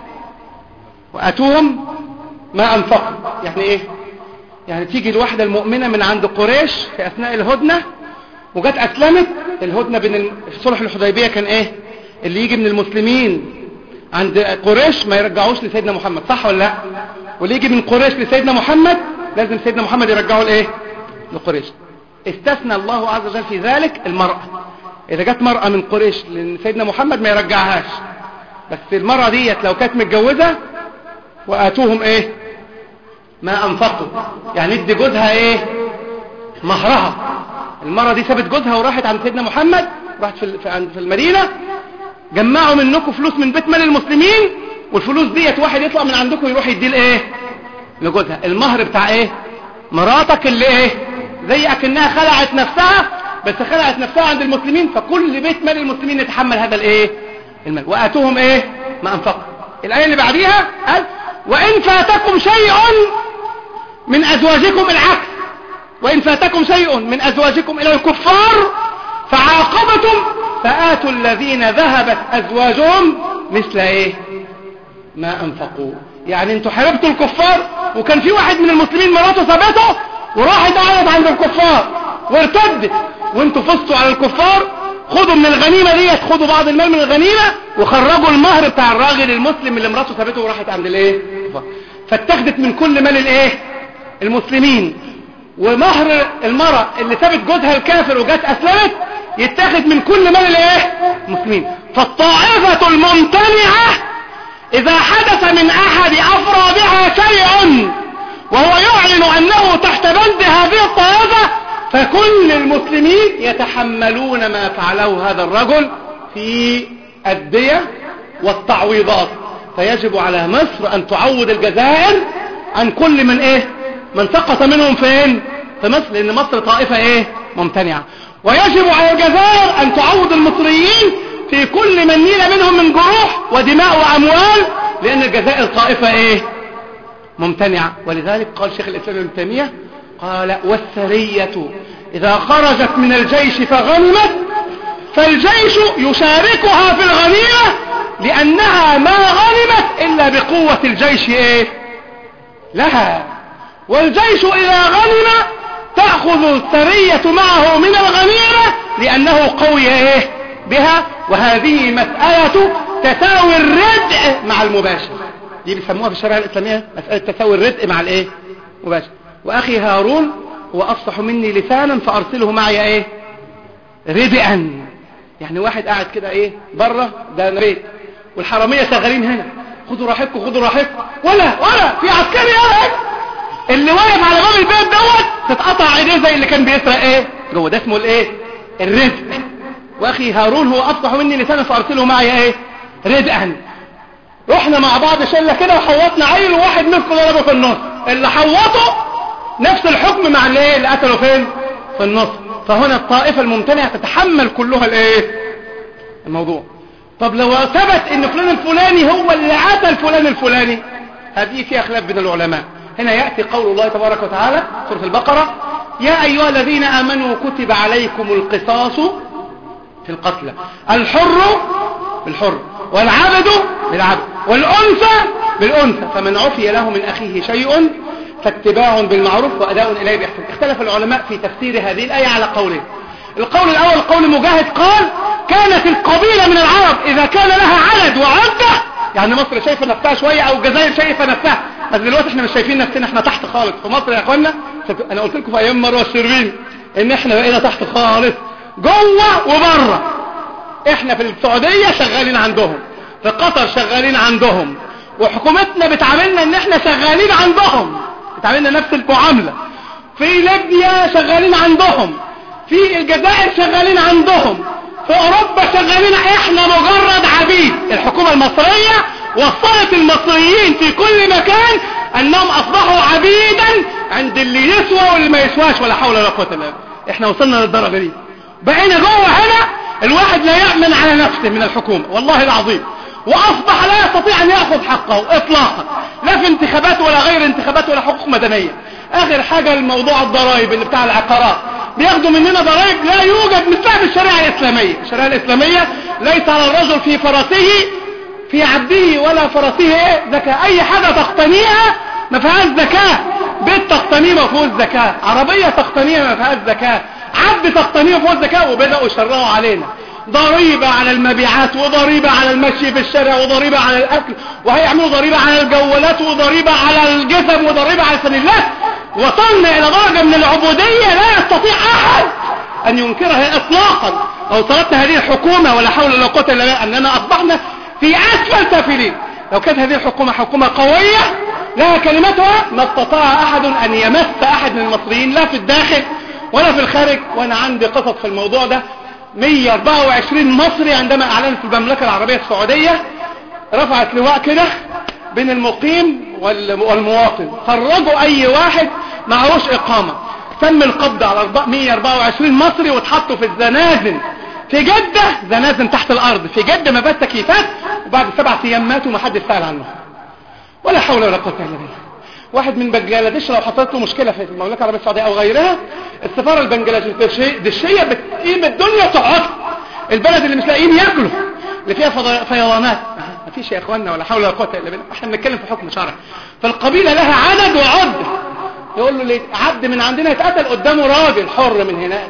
وآتوهم ما أنفقوا. يعني إيه؟ يعني تيجي الواحدة المؤمنة من عند قريش في أثناء الهدنة وجت أسلمت. الهدنة بين صلح الحديبية كان إيه؟ اللي يجي من المسلمين عند قريش ما يرجعوش لسيدنا محمد، صح ولا لا؟ واللي يجي من قريش لسيدنا محمد لازم سيدنا محمد يرجعه لايه؟ لقريش. استثنى الله عز وجل في ذلك المرأة. اذا جت مرأة من قريش لسيدنا محمد ما يرجعهاش، بس المرأة ديت لو كانت متجوزة وآتوهم ايه؟ ما انفقوا، يعني ادي جوزها ايه؟ مهرها. المرأة دي سابت جوزها وراحت عند سيدنا محمد، راحت في في المدينة، جمعوا منكم فلوس من بيت مال المسلمين، والفلوس ديت واحد يطلع من عندكم يروح يدي لايه؟ لجوزها. المهر بتاع ايه؟ مراتك اللي ايه؟ زي اكنها خلعت نفسها، بس خلعت نفسها عند المسلمين، فكل بيت مال المسلمين يتحمل هذا الايه؟ المال. واتوهم ايه؟ ما انفقوا. الايه اللي بعديها قال وان فاتكم شيء من ازواجكم، العكس، وان فاتكم شيء من ازواجكم الى الكفار فعاقبتم فآتوا الذين ذهبت ازواجهم مثل ايه؟ ما انفقوا. يعني انتوا حاربتوا الكفار وكان في واحد من المسلمين مراته ثبته وراحت قعدت عند الكفار وارتدت، وانتوا فزتوا على الكفار، خدوا من الغنيمة ديت، خدوا بعض المال من الغنيمة وخرجوا المهر بتاع الراجل المسلم اللي مراته ثبته وراحت عند الايه؟ فاتخذت من كل مال الايه؟ المسلمين. ومهر المرأة اللي ثبت جوزها الكافر وجات اسلمت يتاخد من كل مال الايه؟ المسلمين. فالطائفة الممتنعة اذا حدث من احد افرادها شيء وهو يعلن انه تحت بند هذه الطائفة فكل المسلمين يتحملون ما فعله هذا الرجل في الدية والتعويضات. فيجب على مصر ان تعوض الجزائر عن كل من ايه؟ من سقط منهم فين؟ في مصر، لان مصر طائفة ايه؟ ممتنعة. ويجب على الجزائر ان تعوض المصريين في كل من نيل منهم من جروح ودماء واموال، لان الجزائر طائفة ايه؟ ممتنعة. ولذلك قال شيخ الاسلام ابن تيمية قال والسرية اذا خرجت من الجيش فغنمت فالجيش يشاركها في الغنيمة لانها ما غنمت الا بقوة الجيش ايه؟ لها. والجيش اذا غنم تأخذ السرية معه من الغنيمة لانه قوي ايه؟ بها. وهذه مسألة تساوي الردء مع المباشر، دي بيسموها في الشريعة الإسلامية مسألة تساوي الردء مع الايه؟ مباشر. واخي هارون هو افصح مني لسانا فارسله معي ايه؟ ردءا، يعني واحد قاعد كده ايه بره ده بيت والحرامية شغالين هنا، خدوا راحتكم خدوا راحتكم، ولا ولا في عسكري قاعد اللي واقف على باب البيت دوت تتقطع عينيه زي اللي كان بيسرق ايه جوه. ده اسمه الايه الرزق. واخي هارون هو افصح مني لسانا فارسله معي ايه ردءا. رحنا مع بعض شله كده وحوطنا عيل وواحد منكم ضربه في النص، اللي حوطه نفس الحكم مع اللي ايه اللي قتله فين في النص. فهنا الطائفه الممتنعه تتحمل كلها الايه الموضوع. طب لو ثبت ان فلان الفلاني هو اللي قتل فلان الفلاني، هذه فيها خلاف بين العلماء. هنا يأتي قول الله تبارك وتعالى سورة البقرة: يا أيها الذين آمنوا كتب عليكم القصاص في القتلى، الحر بالحر والعبد بالعبد والأنثى بالأنثى، فمن عفي له من أخيه شيء فاتباع بالمعروف وأداء إليه بإحسان. اختلف العلماء في تفسير هذه الآية على قولين. القول الأول قول مجاهد قال: كانت القبيلة من العرب إذا كان لها عدد وعدة، يعني مصر شايفة نفسها شوية أو الجزائر شايفة نفسها، بس دلوقتي احنا مش شايفين نفسنا، احنا تحت خالص في مصر يا اخوانا. انا قلت لكم في ايام مروه الشربين ان احنا بقينا تحت خالص جوه وبره. احنا في السعوديه شغالين عندهم، في قطر شغالين عندهم، وحكومتنا بتعاملنا ان احنا شغالين عندهم، بتعاملنا نفس المعامله. في ليبيا شغالين عندهم، في الجزائر شغالين عندهم، في اوروبا شغالين، احنا مجرد عبيد. الحكومه المصريه وصلت المصريين في كل مكان انهم اصبحوا عبيدا عند اللي يسوى واللي ما يسواش، ولا حول ولا قوه الا بالله. احنا وصلنا للدرجه دي، بقينا جوه هنا الواحد لا يأمن على نفسه من الحكومه والله العظيم، واصبح لا يستطيع ان ياخذ حقه اطلاقا، لا في انتخابات ولا غير انتخابات ولا حقوق مدنيه. اخر حاجه الموضوع الضرائب اللي بتاع العقارات، بياخدوا مننا ضرائب لا يوجد مثلها في الشريعه الاسلاميه. الشريعه الاسلاميه ليس على الرجل في فرسه في عبده ولا فرسه ايه زكاة. اي حاجة تقتنيها ما فيهاش زكاة، بيت تقتنيه ما فيهوش زكاة، عربية تقتنيها ما فيهاش زكاة، عبد تقتنيه ما فيهوش زكاة. وبدأوا يشرعوا علينا ضريبة على المبيعات، وضريبة على المشي في الشارع، وضريبة على الاكل، وهيعملوا ضريبة على الجوالات، وضريبة على الجسم، وضريبة على السنلات. وصلنا الى درجة من العبودية لا يستطيع احد ان ينكرها اطلاقا. او طلبنا هذه الحكومة ولا حول ولا قوة الا بالله اننا اصبحنا في اسفل سافلين. لو كانت هذه الحكومة حكومة قوية لها كلمتها ما استطاع احد ان يمس احد من المصريين لا في الداخل ولا في الخارج. وانا عندي قصص في الموضوع ده. مية واربعة وعشرين مصري عندما اعلنت في المملكة العربية السعودية رفعت لواء كده بين المقيم والمواطن، خرجوا اي واحد معهوش اقامة، تم القبض على مية واربعة وعشرين مصري واتحطوا في الزنازن في جدة، زنازن تحت الارض في جدة، ما بات تكييفات، وبعد سبعة ايام ماتوا ما حد سأل عنهم ولا حول ولا قوة الا بالله. واحد من بنجلاديش لو حصلت له مشكلة في المملكة العربية السعودية او غيرها، السفارة البنجلاديشية بتقيم الدنيا وتقعد. البلد اللي مش لاقيين ياكلوا، اللي فيها فيضانات، ما فيش يا اخواننا ولا حول ولا قوة الا بالله. احنا بنتكلم في حكم شرعي. فالقبيلة لها عدد وعد، يقول له عبد من عندنا يتقتل قدامه راجل حر من هناك،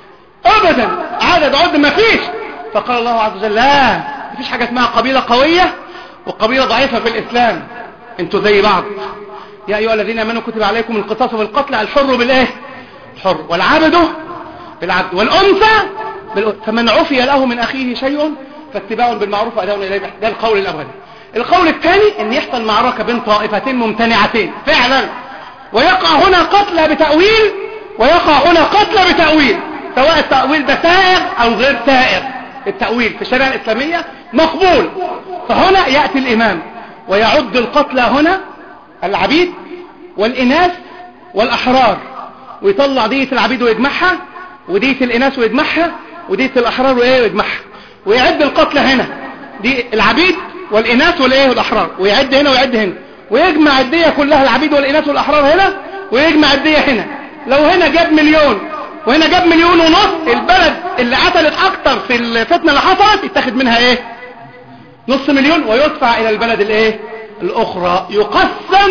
ابدا عدد عد ما فيش. فقال الله عز وجل لا، ما فيش حاجة اسمها قبيلة قوية وقبيلة ضعيفة في الاسلام، انتوا زي بعض. يا ايها الذين امنوا كتب عليكم القصاص في القتل، الحر بالايه الحر والعبد بالعبد والانثى بالانثى، فمن عفي له من اخيه شيء فاتباع بالمعروف واداء اليه بإحسان. ده القول الاول. القول الثاني ان يحصل معركة بين طائفتين ممتنعتين فعلا، ويقع هنا قتل بتأويل ويقع هنا قتل بتأويل، سواء التأويل ده سائغ او غير سائغ. التأويل في الشريعة الاسلامية مقبول. فهنا يأتي الامام ويعد القتلى هنا العبيد والإناث والأحرار، ويطلع دية العبيد ويجمعها، ودية الإناث ويجمعها، ودية الأحرار وإيه ويجمعها، ويعد القتلى هنا دي العبيد والإناث والإيه والأحرار، ويعد هنا ويعد هنا، ويجمع الدية كلها العبيد والإناث والأحرار هنا، ويجمع الدية هنا. لو هنا جاب مليون وهنا جاب مليون ونص، البلد اللي قتلت أكتر في الفتنة اللي حصلت يتاخد منها إيه نص مليون، ويدفع إلى البلد الإيه الأخرى، يقسم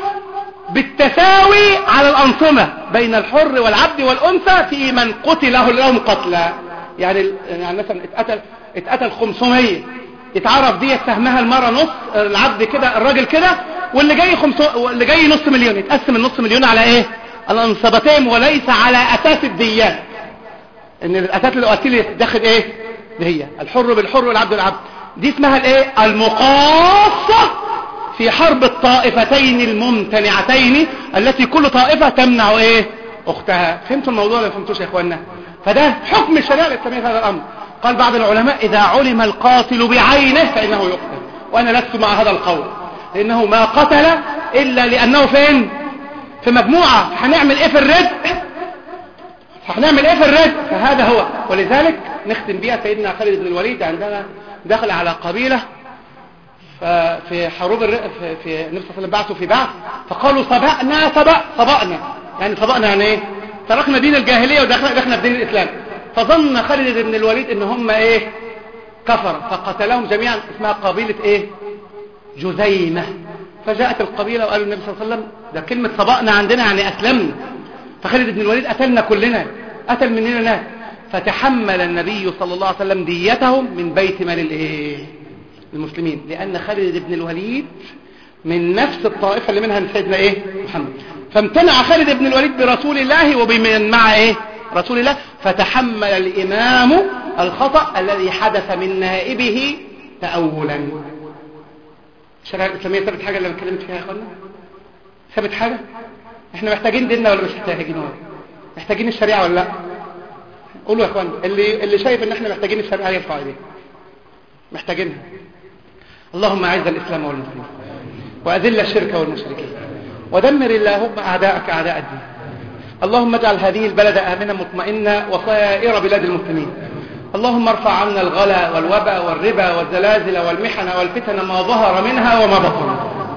بالتساوي على الأنصمة بين الحر والعبد والأنثى في من قتله لهم قتلى. يعني يعني مثلا اتقتل اتقتل خمسمية، يتعرف دي سهمها المرة نص، العبد كده الراجل كده، واللي جاي خمسمية واللي جاي نص مليون، يتقسم النص مليون على ايه الأنصبتين وليس على أساس الديات. ان الاتات اللي قلت لي داخل ايه دي هي الحر بالحر والعبد بالعبد، دي اسمها الايه المقاصة في حرب الطائفتين الممتنعتين التي كل طائفة تمنع ايه اختها. فهمتوا الموضوع ولا فهمتوش يا اخوانا؟ فده حكم الشريعة الاسلامية في هذا الامر. قال بعض العلماء اذا علم القاتل بعينه فانه يقتل، وانا لست مع هذا القول، لانه ما قتل الا لانه فين في مجموعة. هنعمل ايه في الرزق؟ هنعمل ايه في الرزق؟ فهذا هو. ولذلك نختم بها سيدنا خالد بن الوليد عندما دخل على قبيلة في حروب الر... في, في النبي صلى الله عليه وسلم بعثوا في بعث، فقالوا صبأنا صبأ صبأنا يعني صبأنا يعني ايه؟ تركنا دين الجاهلية ودخلنا دخلنا في دين الاسلام. فظن خالد بن الوليد ان هم ايه كفر، فقتلهم جميعا. اسمها قبيلة ايه جزيمة. فجاءت القبيلة وقالوا النبي صلى الله عليه وسلم ده كلمة صبأنا عندنا يعني اسلمنا. فخالد بن الوليد قتلنا كلنا، قتل مننا ناس. فتحمل النبي صلى الله عليه وسلم ديتهم من بيت مال الايه المسلمين، لان خالد بن الوليد من نفس الطائفة اللي منها سيدنا ايه محمد. فامتنع خالد بن الوليد برسول الله وبمن مع ايه رسول الله، فتحمل الامام الخطأ الذي حدث من نائبه تأولا. الشريعة الاسلامية ثبت حاجة اللي انا اتكلمت فيها يا اخوانا؟ ثبت حاجة؟ احنا محتاجين ديننا ولا مش محتاجين؟ ولا محتاجين الشريعة ولا لا؟ قولوا يا اخوانا، اللي اللي شايف ان احنا محتاجين الشريعة يرفع ايديه. محتاجينها. اللهم اعز الاسلام والمسلمين واذل الشرك والمشركين ودمر اللهم اعداءك اعداء الدين. اللهم اجعل هذه البلد امنا مطمئنا وسائر بلاد المسلمين. اللهم ارفع عنا الغلا والوباء والربا والزلازل والمحن والفتن ما ظهر منها وما بطن.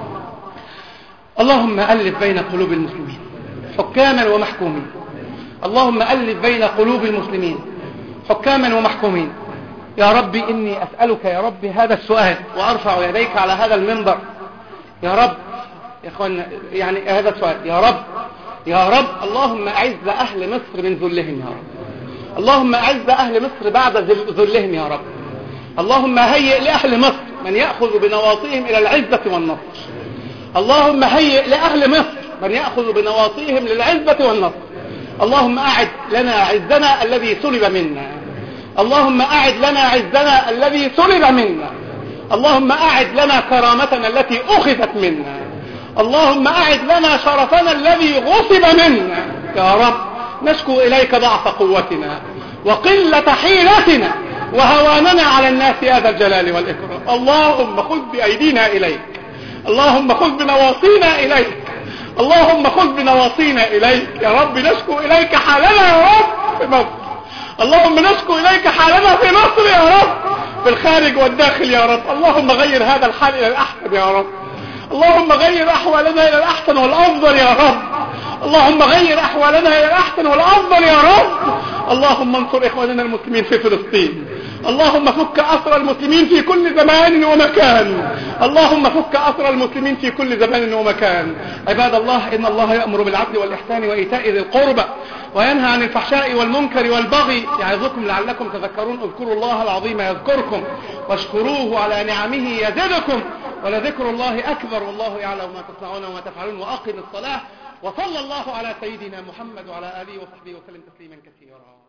اللهم ألف بين قلوب المسلمين حكاما ومحكومين. اللهم ألف بين قلوب المسلمين حكاما ومحكومين. يا ربي إني أسألك يا ربي هذا السؤال وأرفع يديك على هذا المنبر يا رب. يا أخوانا يعني هذا السؤال يا رب يا رب. اللهم أعز أهل مصر من ذلهم يا رب. اللهم أعز أهل مصر بعد ذلهم يا رب. اللهم هيئ لأهل مصر من يأخذ بنواصيهم إلى العزة والنصر. اللهم هيئ لأهل مصر من يأخذ بنواصيهم للعزة والنصر. اللهم أعد لنا عزنا الذي سلب منا. اللهم أعد لنا عزنا الذي سلب منا. اللهم أعد لنا كرامتنا التي أخذت منا. اللهم أعد لنا شرفنا الذي غصب منا يا رب. نشكو إليك ضعف قوتنا وقلة حيلتنا وهواننا على الناس يا ذا الجلال والإكرام. اللهم خذ بأيدينا إليك. اللهم خذ بنواصينا إليك. اللهم خذ بنواصينا إليك يا رب. نشكو إليك حالنا يا رب في مصر. اللهم نشكو إليك حالنا في مصر يا رب، في الخارج والداخل يا رب. اللهم غير هذا الحال إلى الأحسن يا رب. اللهم غير أحوالنا إلى الأحسن والأفضل يا رب. اللهم غير أحوالنا إلى الأحسن والأفضل يا رب. اللهم انصر إخواننا المسلمين في فلسطين. اللهم فك أسر المسلمين في كل زمان ومكان. اللهم فك أسر المسلمين في كل زمان ومكان. عباد الله، إن الله يأمر بالعدل والإحسان وإيتاء ذي القربى وينهى عن الفحشاء والمنكر والبغي يعظكم لعلكم تذكرون. اذكروا الله العظيم يذكركم واشكروه على نعمه يزدكم ولذكر الله أكبر والله يعلم ما تصنعون وما تفعلون. وأقم الصلاة. وصلى الله على سيدنا محمد وعلى آله وصحبه وسلم تسليما كثيرا.